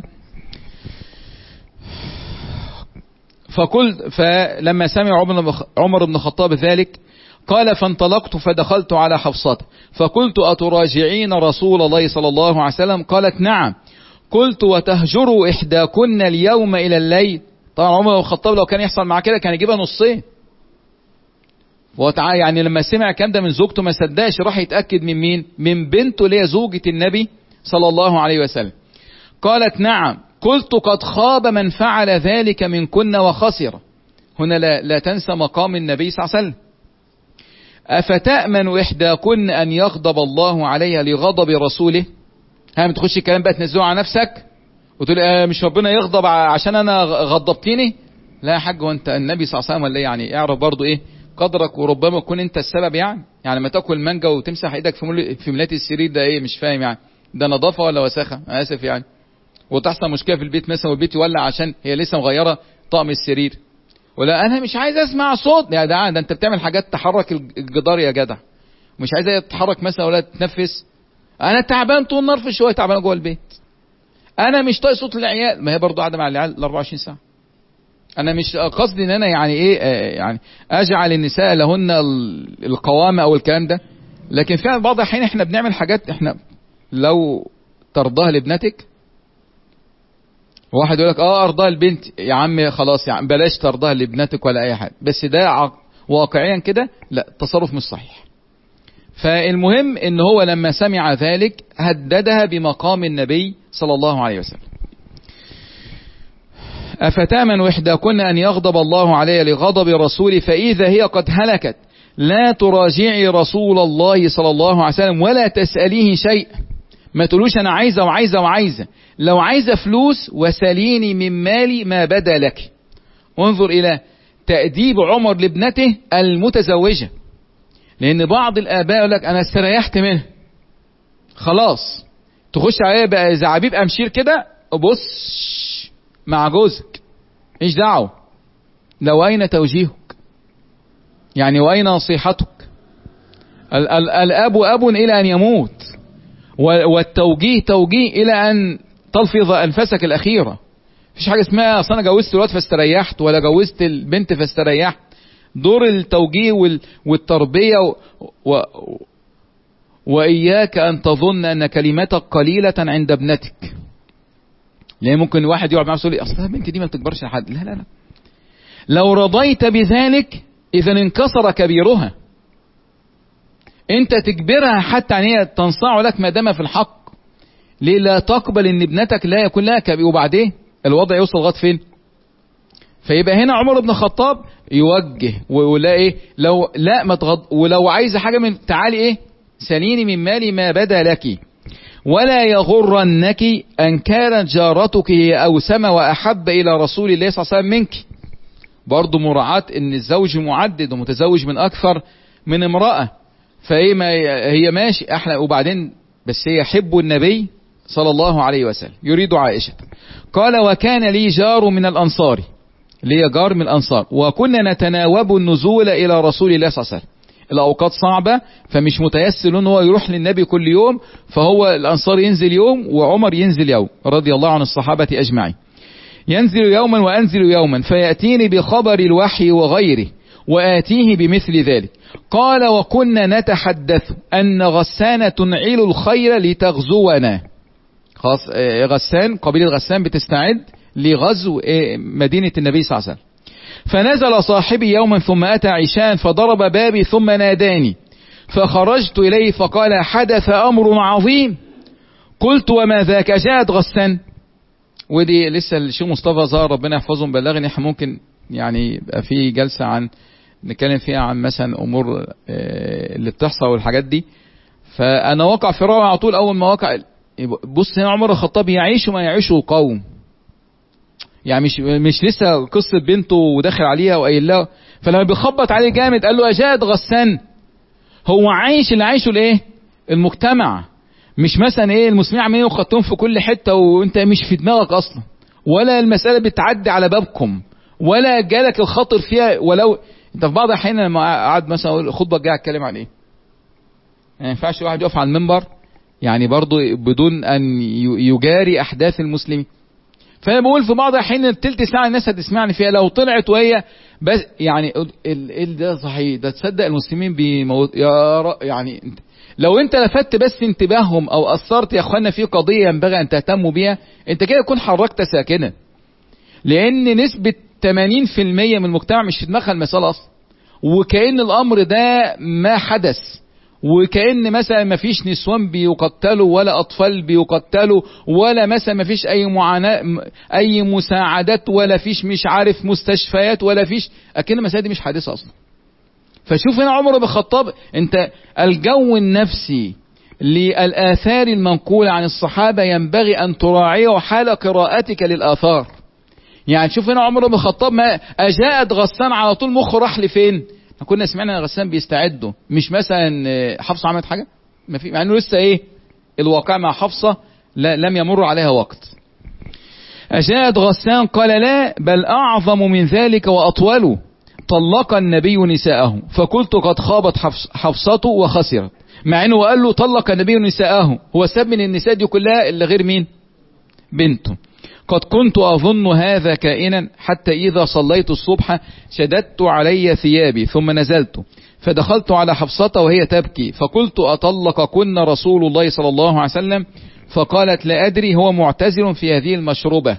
فقلت، فلما سمع عمر بن الخطاب ذلك قال فانطلقت فدخلت على حفصة فقلت أتراجعين رسول الله صلى الله عليه وسلم؟ قالت نعم. قلت وتهجر إحداكن اليوم إلى الليل؟ طبعا عمر بن الخطاب لو كان يحصل معاه كده كان يجيبها نصين. يعني لما سمع الكلام ده من زوجته ما صدقش، راح يتأكد من مين؟ من بنته اللي هي زوجة النبي صلى الله عليه وسلم. قالت نعم. قلت قد خاب من فعل ذلك منكن وخسر. هنا لا, لا تنسى مقام النبي صلى الله عليه وسلم. أفتأمن إحداكن أن يغضب الله عليها لغضب رسوله؟ ها بتخش الكلام بقى تنزله على نفسك وتقول آه مش ربنا يغضب عشان أنا غضبتيني؟ لا يا حاج، وانت النبي صلى الله عليه وسلم ولا يعني؟ اعرف برضو ايه قدرك، وربما تكون انت السبب. يعني يعني لما تاكل مانجا وتمسح ايدك في في ملاية السرير ده ايه؟ مش فاهم يعني ده نظافة ولا وساخة؟ اسف يعني. وتحصل مشكلة في البيت مثلا والبيت يولع عشان هي لسه مغيرة طقم السرير، ولا انا مش عايز اسمع صوت. يا ده, ده انت بتعمل حاجات تحرك الجدار يا جدع، مش عايزة تتحرك مثلا ولا تتنفس. انا تعبان طول النهار في شوية، تعبان جوه البيت. انا مش طايق صوت العيال، ما هي برضو قاعدة مع العيال ال أربعة وعشرين ساعة. انا مش قصدي ان انا يعني ايه يعني اجعل النساء لهن القوامة او الكلام ده، لكن فعلا بعض الحين احنا بنعمل حاجات احنا لو ترضاها لابنتك. واحد يقول لك اه ارضاها البنت، يا عم خلاص يعني بلاش ترضاها لابنتك ولا اي حاجه، بس ده واقعيا كده لا، تصرف مش صحيح. فالمهم ان هو لما سمع ذلك هددها بمقام النبي صلى الله عليه وسلم. أفتامن إحداكن أن يغضب الله عليها لغضب رسوله فإذا هي قد هلكت لا تراجعي رسول الله صلى الله عليه وسلم ولا تسأليه شيء ما تقولوش انا عايزة وعايزة وعايزة. لو عايزة فلوس وسليني من مالي ما بدا لك. انظر الى تأديب عمر لابنته المتزوجة، لان بعض الاباء يقول لك انا استريحت منه خلاص، تخش عليها بقى زعابيب امشير كده، بص مع جوزك ايش دعوه. لو اين توجيهك يعني، واين نصيحتك؟ ال- ال- الاب اب الى ان يموت، والتوجيه توجيه الى ان تلفظ انفاسك الاخيره. مفيش حاجه اسمها اصل انا جوزت الواد فاستريحت، ولا جوزت البنت فاستريحت. دور التوجيه والتربيه و... و... واياك ان تظن ان كلمتك قليله عند ابنتك، لان ممكن واحد يقعد معاه يقول لي اصل البنت دي ما بتكبرش لحد. لا لا لا، لو رضيت بذلك اذا انكسر كبيرها. انت تجبرها حتى ان هي تنصاع لك ما دام في الحق. ليه لا تقبل ان ابنتك لا يكون لها كبير؟ وبعدين الوضع يوصل لغايه فين؟ فيبقى هنا عمر بن الخطاب يوجه ولا ايه، لو لا ما تغض، ولو عايزه حاجه من تعالي ايه سليني من مالي ما بدا لك، ولا يغرنك ان كانت جارتك هي اوسم واحب الى رسول الله صلى الله عليه وسلم منك. برضه مراعاة ان الزوج معدد ومتزوج من اكثر من امرأة، فايه ما هي ماشي احلى. وبعدين بس هي حب النبي صلى الله عليه وسلم. يريد عائشة قال وكان لي جار من الانصار، لي جار من الانصار، وكنا نتناوب النزول الى رسول الله صلى الله عليه وسلم. الاوقات صعبة فمش متيسر ان هو يروح للنبي كل يوم، فهو الانصار ينزل يوم وعمر ينزل يوم رضي الله عن الصحابة اجمعين. ينزل يوما وانزل يوما فيأتيني بخبر الوحي وغيره وآتيه بمثل ذلك. قال وكنا نتحدث أن غسان تنعل الخير لتغزونا. خلاص غسان قبيلة غسان بتستعد لغزو مدينة النبي صلى الله عليه وسلم. فنزل صاحبي يوما ثم أتى عشاء فضرب بابي ثم ناداني، فخرجت إليه فقال حدث أمر عظيم. قلت وما ذاك؟ جاءت غسان. ودي لسه الشيخ مصطفى ظهر ربنا يحفظهم بلغني، احنا ممكن يعني يبقى في جلسة عن نتكلم فيها عن مثلا امور اللي بتحصل والحاجات دي. فانا واقع في رأي على طول اول ما واقع. بص هنا عمر الخطاب يعيش ما يعيشه القوم، يعني مش مش لسه قصة بنته وداخل عليها وقايل لها، فلما بيخبط عليه جامد قال له اجاد غسان. هو عايش اللي عايشه الايه المجتمع، مش مثلا ايه المسلمين عمالين يخطون في كل حته وانت مش في دماغك اصلا، ولا المساله بتعدي على بابكم، ولا جالك الخاطر فيها. ولو انت في بعض الاحيان لما قعد مثلا اقول خطبه جاي اتكلم عن ايه، ما ينفعش واحد يقف على المنبر يعني برضه بدون ان يجاري احداث المسلمين. فانا بقول في بعض الاحيان التلت ساعه الناس هتسمعني فيها لو طلعت وهي بس يعني ال ده صحيح ده تصدق المسلمين بيموت يا ر... يعني لو انت لفت بس انتباههم او اثرت يا اخوانا في قضيه ينبغي ان تهتموا بيها، انت كده تكون حركت ساكنه. لان نسبه ثمانين في المية من المجتمع مش في دماغها المساله اصلا، وكأن الامر ده ما حدث، وكأن مثلا ما فيش نسوان بيقتلوا ولا اطفال بيقتلوا ولا مثلا ما فيش اي معاناة اي مساعدات ولا فيش مش عارف مستشفيات ولا فيش، اكن المسائل دي مش حادثه اصلا. فشوف هنا عمر بن الخطاب، انت الجو النفسي للآثار المنقولة عن الصحابة ينبغي ان تراعيه حال قراءتك للآثار. يعني شوف هنا عمر بن الخطاب ما اجاءت غسان على طول مخه راح لفين؟ كنا سمعنا ان غسان بيستعدوا، مش مثلا حفصة عملت حاجة، ما في، مع انه لسه ايه الواقع مع حفصة لا لم يمر عليها وقت. اجاءت غسان قال لا بل اعظم من ذلك واطول، طلق النبي نساءه. فقلت قد خابت حفصته وخسرت، مع انه قال له طلق النبي نساءه، هو ساب من النساء دي كلها الا غير مين؟ بنته. قد كنت اظن هذا كائنا حتى اذا صليت الصبح شددت علي ثيابي ثم نزلت فدخلت على حفصة وهي تبكي، فقلت اطلقكن رسول الله صلى الله عليه وسلم؟ فقالت لا ادري، هو معتزل في هذه المشروبة.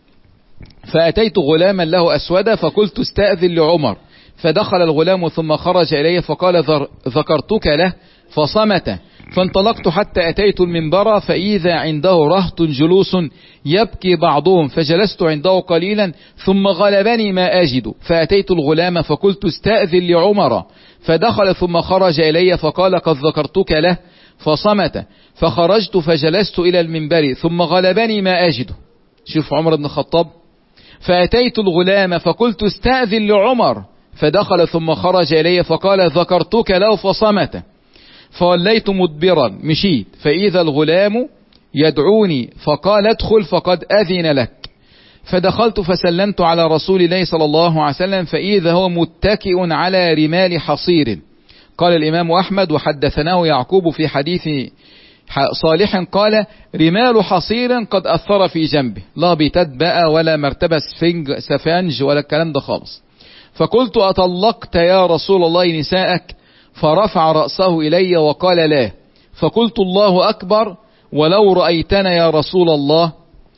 فأتيت غلاما له أسودا فقلت استأذن لعمر، فدخل الغلام ثم خرج إلي فقال ذكرتك له فصمت. فانطلقت حتى أتيت المنبر فإذا عنده رهط جلوس يبكي بعضهم، فجلست عنده قليلا ثم غلبني ما أجد، فأتيت الغلام فقلت استأذن لعمر، فدخل ثم خرج إلي فقال قد ذكرتك له، فصمت، فخرجت فجلست إلى المنبر ثم غلبني ما أجده. شوف عمر بن الخطاب، فأتيت الغلام فقلت استأذن لعمر، فدخل ثم خرج إلي فقال ذكرتك له فصمت، فوليت مدبرا مشيت، فإذا الغلام يدعوني فقال ادخل فقد أذن لك، فدخلت فسلمت على رسول الله صلى الله عليه وسلم فإذا هو متكئ على رمال حصير. قال الإمام أحمد وحدثناه يعقوب في حديث صالح قال رمال حصير قد أثر في جنبه، لا بيتات بقى ولا مرتبة سفنج, سفنج ولا الكلام ده خالص. فقلت أطلقت يا رسول الله نساءك؟ فرفع رأسه إلي وقال لا. فقلت الله أكبر، ولو رأيتنا يا رسول الله.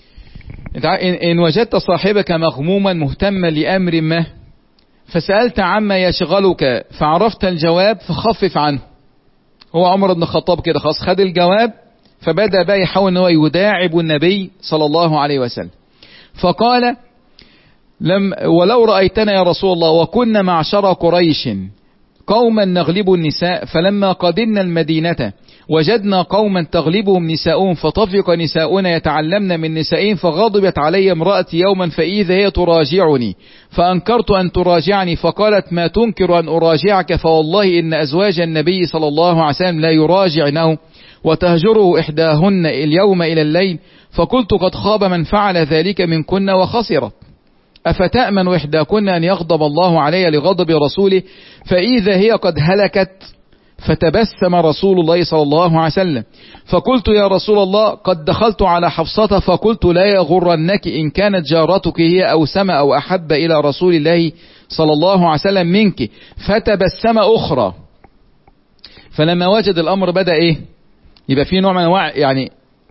إن وجدت صاحبك مغموما مهتما لأمر ما فسألت عما يشغلك فعرفت الجواب فخفف عنه. هو عمر بن الخطاب كده خلاص خد الجواب، فبدأ بقى يحاول ان هو يداعب النبي صلى الله عليه وسلم. فقال لم ولو رأيتنا يا رسول الله وكنا معشر قريش قوما نغلب النساء، فلما قدمنا المدينة وجدنا قوما تغلبهم نساؤهم فطفق نساؤنا يتعلمن من نسائهم، فغضبت علي امرأتي يوما فإذا هي تراجعني، فأنكرت أن تراجعني، فقالت ما تنكر أن أراجعك؟ فوالله إن أزواج النبي صلى الله عليه وسلم لا يراجعنه وتهجره إحداهن اليوم إلى الليل. فقلت قد خاب من فعل ذلك منكن وخسرت، أفتأمن إحداكن أن يغضب الله علي لغضب رسوله؟ فإذا هي قد هلكت. فتبسم رسول الله صلى الله عليه وسلم. فقلت يا رسول الله قد دخلت على حفصة فقلت لا يغرنك إن كانت جارتك هي أوسم أو أحب إلى رسول الله صلى الله عليه وسلم منك. فتبسم أخرى. فلما وجد الأمر بدأ إيه يبقى في نوع من انواع يعني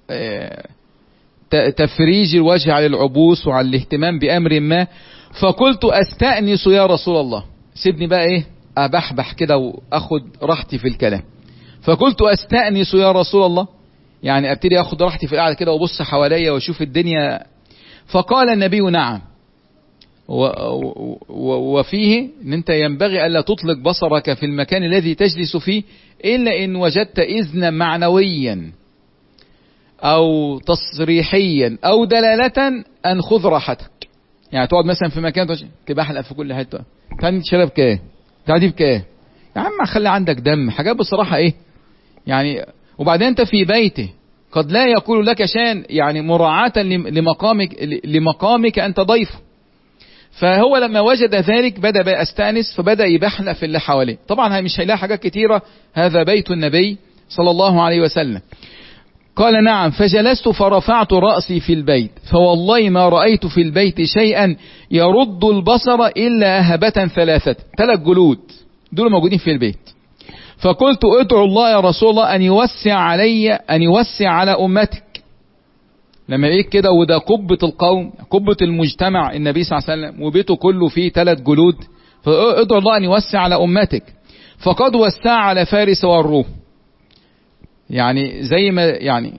تفريج الوجه على العبوس وعلى الاهتمام بأمر ما. فقلت أستأنس يا رسول الله، سيبني بقى إيه أبحبح كده وأخد راحتي في الكلام. فقلت أستأنس يا رسول الله، يعني أبتدي أخد راحتي في القعدة كده وبص حواليا وأشوف الدنيا. فقال النبي نعم، و و وفيه أن أنت ينبغي ألا تطلق بصرك في المكان الذي تجلس فيه إلا إن وجدت إذنا معنويا أو تصريحيا أو دلالة أن خذ راحتك. يعني تقعد مثلا في مكان تبقى حلقة في كل حتة، تعالى تشرب كاه، تعالى بكاه، يا عم خلي عندك دم، حاجات بصراحة إيه يعني. وبعدين أنت في بيته قد لا يقول لك شيئا يعني مراعاة لمقامك لمقامك أنت ضيف. فهو لما وجد ذلك بدأ بقى أستأنس، فبدأ يبحلق في اللي حواليه. طبعا مش هيلاقي حاجات كتيرة، هذا بيت النبي صلى الله عليه وسلم. قال نعم، فجلست فرفعت رأسي في البيت، فوالله ما رأيت في البيت شيئا يرد البصر إلا هبة ثلاثة، ثلاث جلود دول موجودين في البيت. فقلت ادعو الله يا رسول الله أن يوسع علي أن يوسع على أمتك. لما لقيت كده وده قبة القوم قبة المجتمع النبي صلى الله عليه وسلم وبيته كله فيه ثلاث جلود، فادعو الله أن يوسع على أمتك. فقد وسع على فارس والروم، يعني زي ما يعني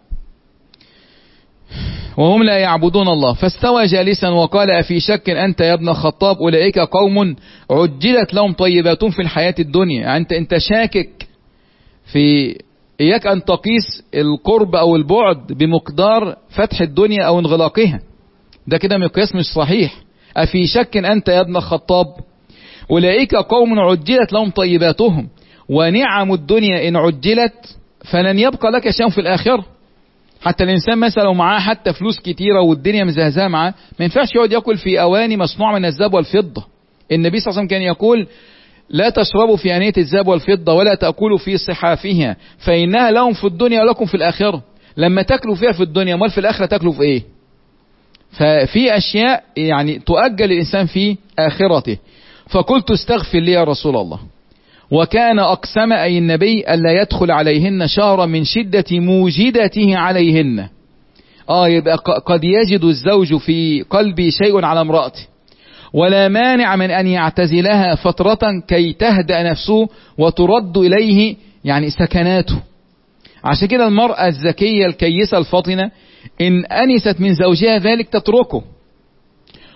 وهم لا يعبدون الله. فاستوى جالسا وقال أفي شك أنت يا ابن الخطاب؟ أولئك قوم عجلت لهم طيباتهم في الحياة الدنيا. يعني أنت, انت شاكك في إياك أن تقيس القرب أو البعد بمقدار فتح الدنيا أو انغلاقها، ده كده مقياس مش صحيح. أفي شك أنت يا ابن الخطاب؟ أولئك قوم عجلت لهم طيباتهم ونعم الدنيا إن عجلت فلن يبقى لك شيء في الآخرة. حتى الإنسان مثلا لو معاه حتى فلوس كتيرة والدنيا مزهزاه معاه، ما ينفعش يقعد يأكل في أواني مصنوع من الذهب والفضة. النبي صلى الله عليه وسلم كان يقول لا تشربوا في آنية الذهب والفضة ولا تأكلوا في صحافها فإنها لهم في الدنيا ولكم في الآخرة. لما تأكلوا فيها في الدنيا امال في الآخرة تأكلوا في إيه؟ ففي أشياء يعني تؤجل الإنسان في آخرته. فقلت استغفر لي يا رسول الله. وكان أقسم أي النبي ألا يدخل عليهن شهرا من شدة موجدته عليهن. آه يبقى قد يجد الزوج في قلبي شيء على امرأته، ولا مانع من أن يعتزلها فترة كي تهدأ نفسه وترد إليه يعني سكناته. عشان كده المرأة الذكية الكيسة الفطنة إن أنست من زوجها ذلك تتركه.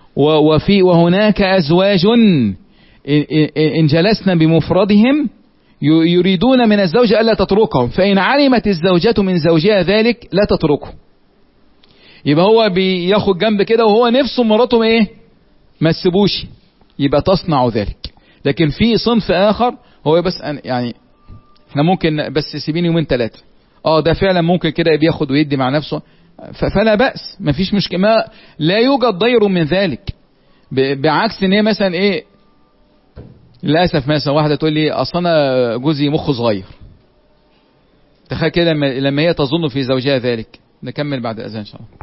وفي وهناك أزواج إن جلسنا بمفردهم يريدون من الزوجة ألا تتركهم، فإن علمت الزوجة من زوجها ذلك لا تتركه. يبقى هو بياخد جنب كده وهو نفسه مراته ايه ما تسيبوش، يبقى تصنع ذلك. لكن في صنف آخر هو بس يعني احنا ممكن بس سيبيني يومين ثلاثة، اه ده فعلا ممكن كده بياخد ويدي مع نفسه، فلا بأس، ما فيش مشكلة، ما لا يوجد ضير من ذلك. بعكس ان هي مثلا ايه، للاسف مثلا واحده تقول لي اصل انا جوزي مخه صغير، تخيل كده لما هي تظن في زوجها ذلك. نكمل بعد الاذان ان شاء الله.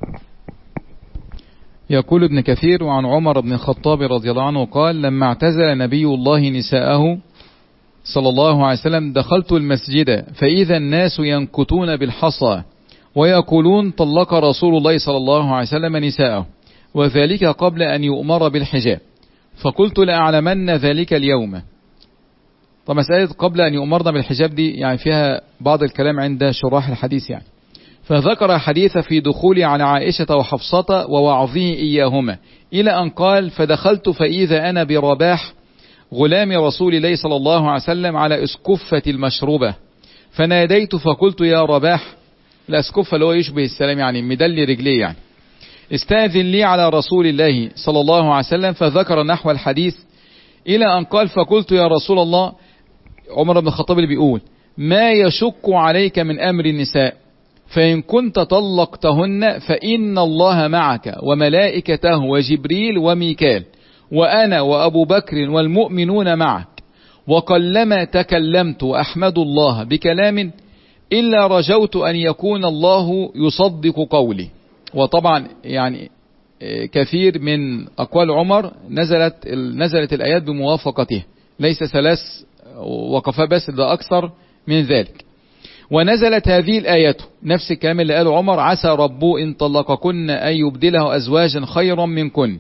يقول ابن كثير: وعن عمر بن الخطاب رضي الله عنه قال: لما اعتزل نبي الله نساءه صلى الله عليه وسلم دخلت المسجد فإذا الناس ينكتون بالحصى ويقولون: طلق رسول الله صلى الله عليه وسلم نساءه، وذلك قبل أن يؤمر بالحجاب. فقلت: لأعلمن ذلك اليوم. طب مسألة قبل أن يؤمرنا بالحجاب دي يعني فيها بعض الكلام عند شراح الحديث يعني. فذكر حديث في دخول على عائشة وحفصة ووعظه إياهما إلى أن قال: فدخلت فإذا أنا برباح غلام رسول الله صلى الله عليه وسلم على اسكفة المشروبة، فناديت فقلت: يا رباح. الاسكفة اللي هو يشبه السلام يعني مدلي رجليه يعني، استاذن لي على رسول الله صلى الله عليه وسلم. فذكر نحو الحديث إلى أن قال: فقلت: يا رسول الله. عمر بن الخطاب اللي بيقول: ما يشك عليك من أمر النساء، فإن كنت طلقتهن فإن الله معك وملائكته وجبريل وميكال وأنا وأبو بكر والمؤمنون معك، وقلما تكلمت أحمد الله بكلام إلا رجوت أن يكون الله يصدق قولي. وطبعا يعني كثير من أقوال عمر نزلت نزلت الآيات بموافقته، ليس ثلاث وقفات بس، ده أكثر من ذلك. ونزلت هذه الآيات نفس الكلام اللي قاله عمر: عسى ربه إن طلقكن أن يبدله أزواجا خيرا منكن،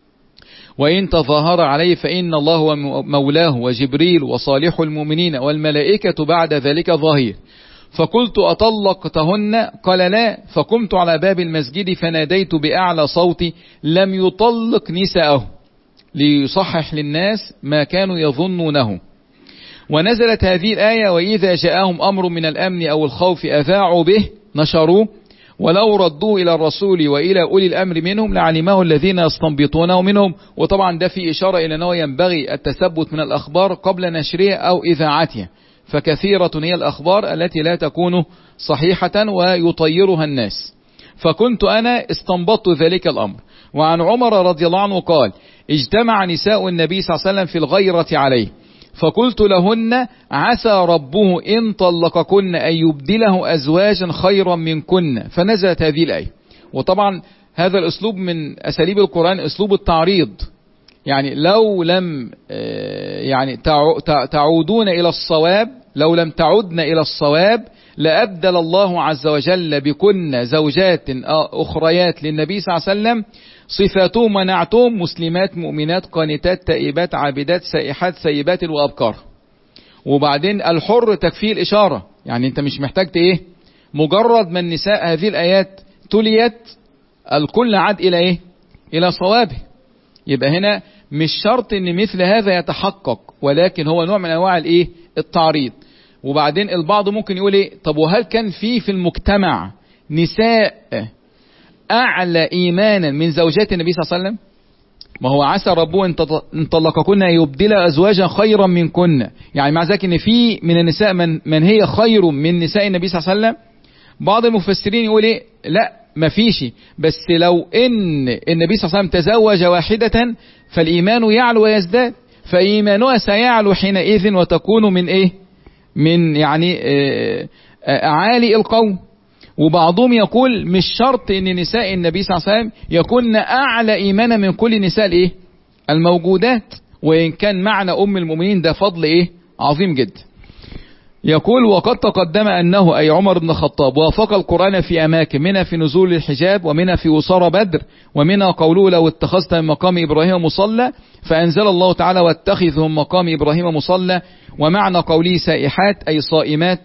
وإن تظاهر عليه فإن الله هو مولاه وجبريل وصالح المؤمنين والملائكة بعد ذلك ظهير. فقلت: أطلقتهن؟ قال: لا. فقمت على باب المسجد فناديت بأعلى صوتي: لم يطلق نساءه، ليصحح للناس ما كانوا يظنونه. ونزلت هذه الآية: وإذا جاءهم أمر من الأمن أو الخوف أذاعوا به نشروه، ولو ردوه إلى الرسول وإلى أولي الأمر منهم لعلمه الذين يستنبطونه منهم. وطبعا ده في إشارة إلى أنه ينبغي التثبت من الأخبار قبل نشرها أو إذاعتها، فكثيرة هي الأخبار التي لا تكون صحيحة ويطيرها الناس. فكنت أنا استنبطت ذلك الأمر. وعن عمر رضي الله عنه قال: اجتمع نساء النبي صلى الله عليه وسلم في الغيرة عليه، فقلت لهن: عسى ربه إن طلقكن أن يبدله أزواجا خيرا منكن، فنزلت هذه الآية. وطبعا هذا الأسلوب من أساليب القرآن أسلوب التعريض، يعني لو لم يعني تعودون إلى الصواب، لو لم تعودن إلى الصواب لأبدل الله عز وجل بكن زوجات أخريات للنبي صلى الله عليه وسلم صفاتهم ونعتهم: مسلمات مؤمنات قانتات تائبات عابدات سائحات سيبات وأبكار. وبعدين الحر تكفيه الإشارة، يعني أنت مش محتاج إيه، مجرد من نساء هذه الآيات تليت الكل عاد إلى إيه، إلى صوابه. يبقى هنا مش شرط ان مثل هذا يتحقق، ولكن هو نوع من انواع الايه، التعريض. وبعدين البعض ممكن يقول ايه، طب وهل كان في في المجتمع نساء اعلى ايمانا من زوجات النبي صلى الله عليه وسلم؟ ما هو عسى ربه ان طلقكن يبدل ازواجا خيرا منكن، يعني مع ذلك ان في من النساء من, من هي خير من نساء النبي صلى الله عليه وسلم. بعض المفسرين يقول ايه، لا ما فيش، بس لو ان النبي صلى الله عليه وسلم تزوج واحدة فالايمان يعلو ويزداد، فايمانها سيعلو حينئذ وتكون من ايه، من يعني اعالي القوم. وبعضهم يقول مش شرط ان نساء النبي صلى الله عليه وسلم يكون اعلى ايمانا من كل نساء الايه الموجودات، وان كان معنى ام المؤمنين ده فضل ايه عظيم جدا. يقول: وقد تقدم أنه أي عمر بن الخطاب وافق القرآن في أماكن، منها في نزول الحجاب، ومنها في وصار بدر، ومنها قوله: لو اتخذت من مقام إبراهيم مصلى، فأنزل الله تعالى: واتخذهم مقام إبراهيم مصلى. ومعنى قوله سائحات أي صائمات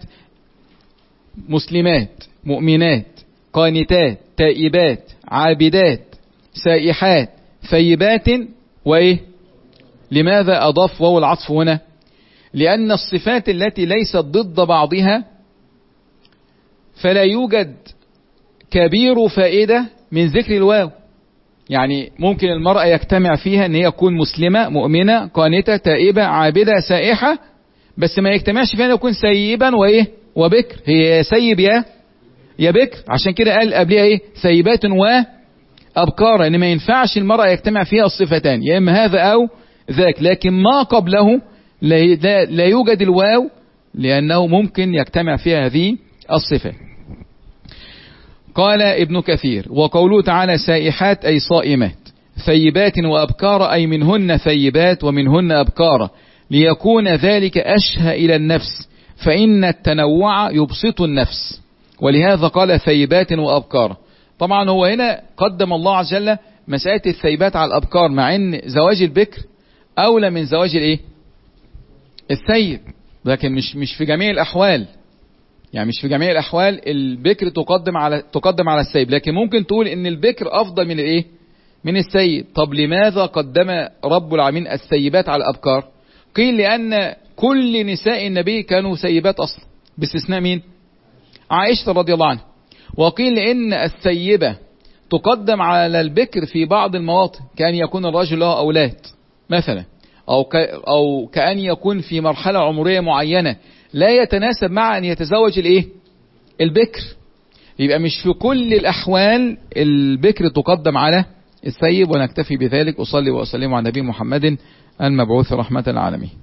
مسلمات مؤمنات قانتات تائبات عابدات سائحات ثيبات. وإيه، لماذا أضاف واو العطف هنا؟ لأن الصفات التي ليست ضد بعضها فلا يوجد كبير فائدة من ذكر الواو. يعني ممكن المرأة يجتمع فيها ان هي تكون مسلمة مؤمنة قانتة تائبة عابدة سائحة، بس ما يجتمعش فيها ان يكون سيبا وايه وبكر. هي سيب يا يا بكر، عشان كده قال قبلها ايه سيبات وابكارا، ان ما ينفعش المرأة يجتمع فيها الصفتان، يا اما هذا او ذاك. لكن ما قبله لا, لا يوجد الواو لانه ممكن يجتمع فيها هذه الصفات. قال ابن كثير: وقوله تعالى سائحات أي صائمات، ثيبات وأبكار أي منهن ثيبات ومنهن أبكار، ليكون ذلك أشهى إلى النفس، فإن التنوع يبسط النفس، ولهذا قال ثيبات وأبكار. طبعا هو هنا قدم الله عز وجل مسألة الثيبات على الأبكار، مع أن زواج البكر أولى من زواج الإيه؟ الثيب، لكن مش مش في جميع الأحوال. يعني مش في جميع الأحوال البكر تقدم على تقدم على السيب، لكن ممكن تقول إن البكر أفضل من الإيه؟ من السيب. طب لماذا قدم رب العالمين السيبات على الأبكار؟ قيل لأن كل نساء النبي كانوا سيبات أصلا، باستثناء مين؟ عائشة رضي الله عنها. وقيل إن السيبة تقدم على البكر في بعض المواطن، كأن يكون الرجل له أولاد مثلا، أو ك أو كأن يكون في مرحلة عمرية معينة لا يتناسب مع أن يتزوج الإيه؟ البكر. يبقى مش في كل الأحوال البكر تقدم على السيب. ونكتفي بذلك. أصلي وأسلم على نبي محمد المبعوث رحمة العالمين.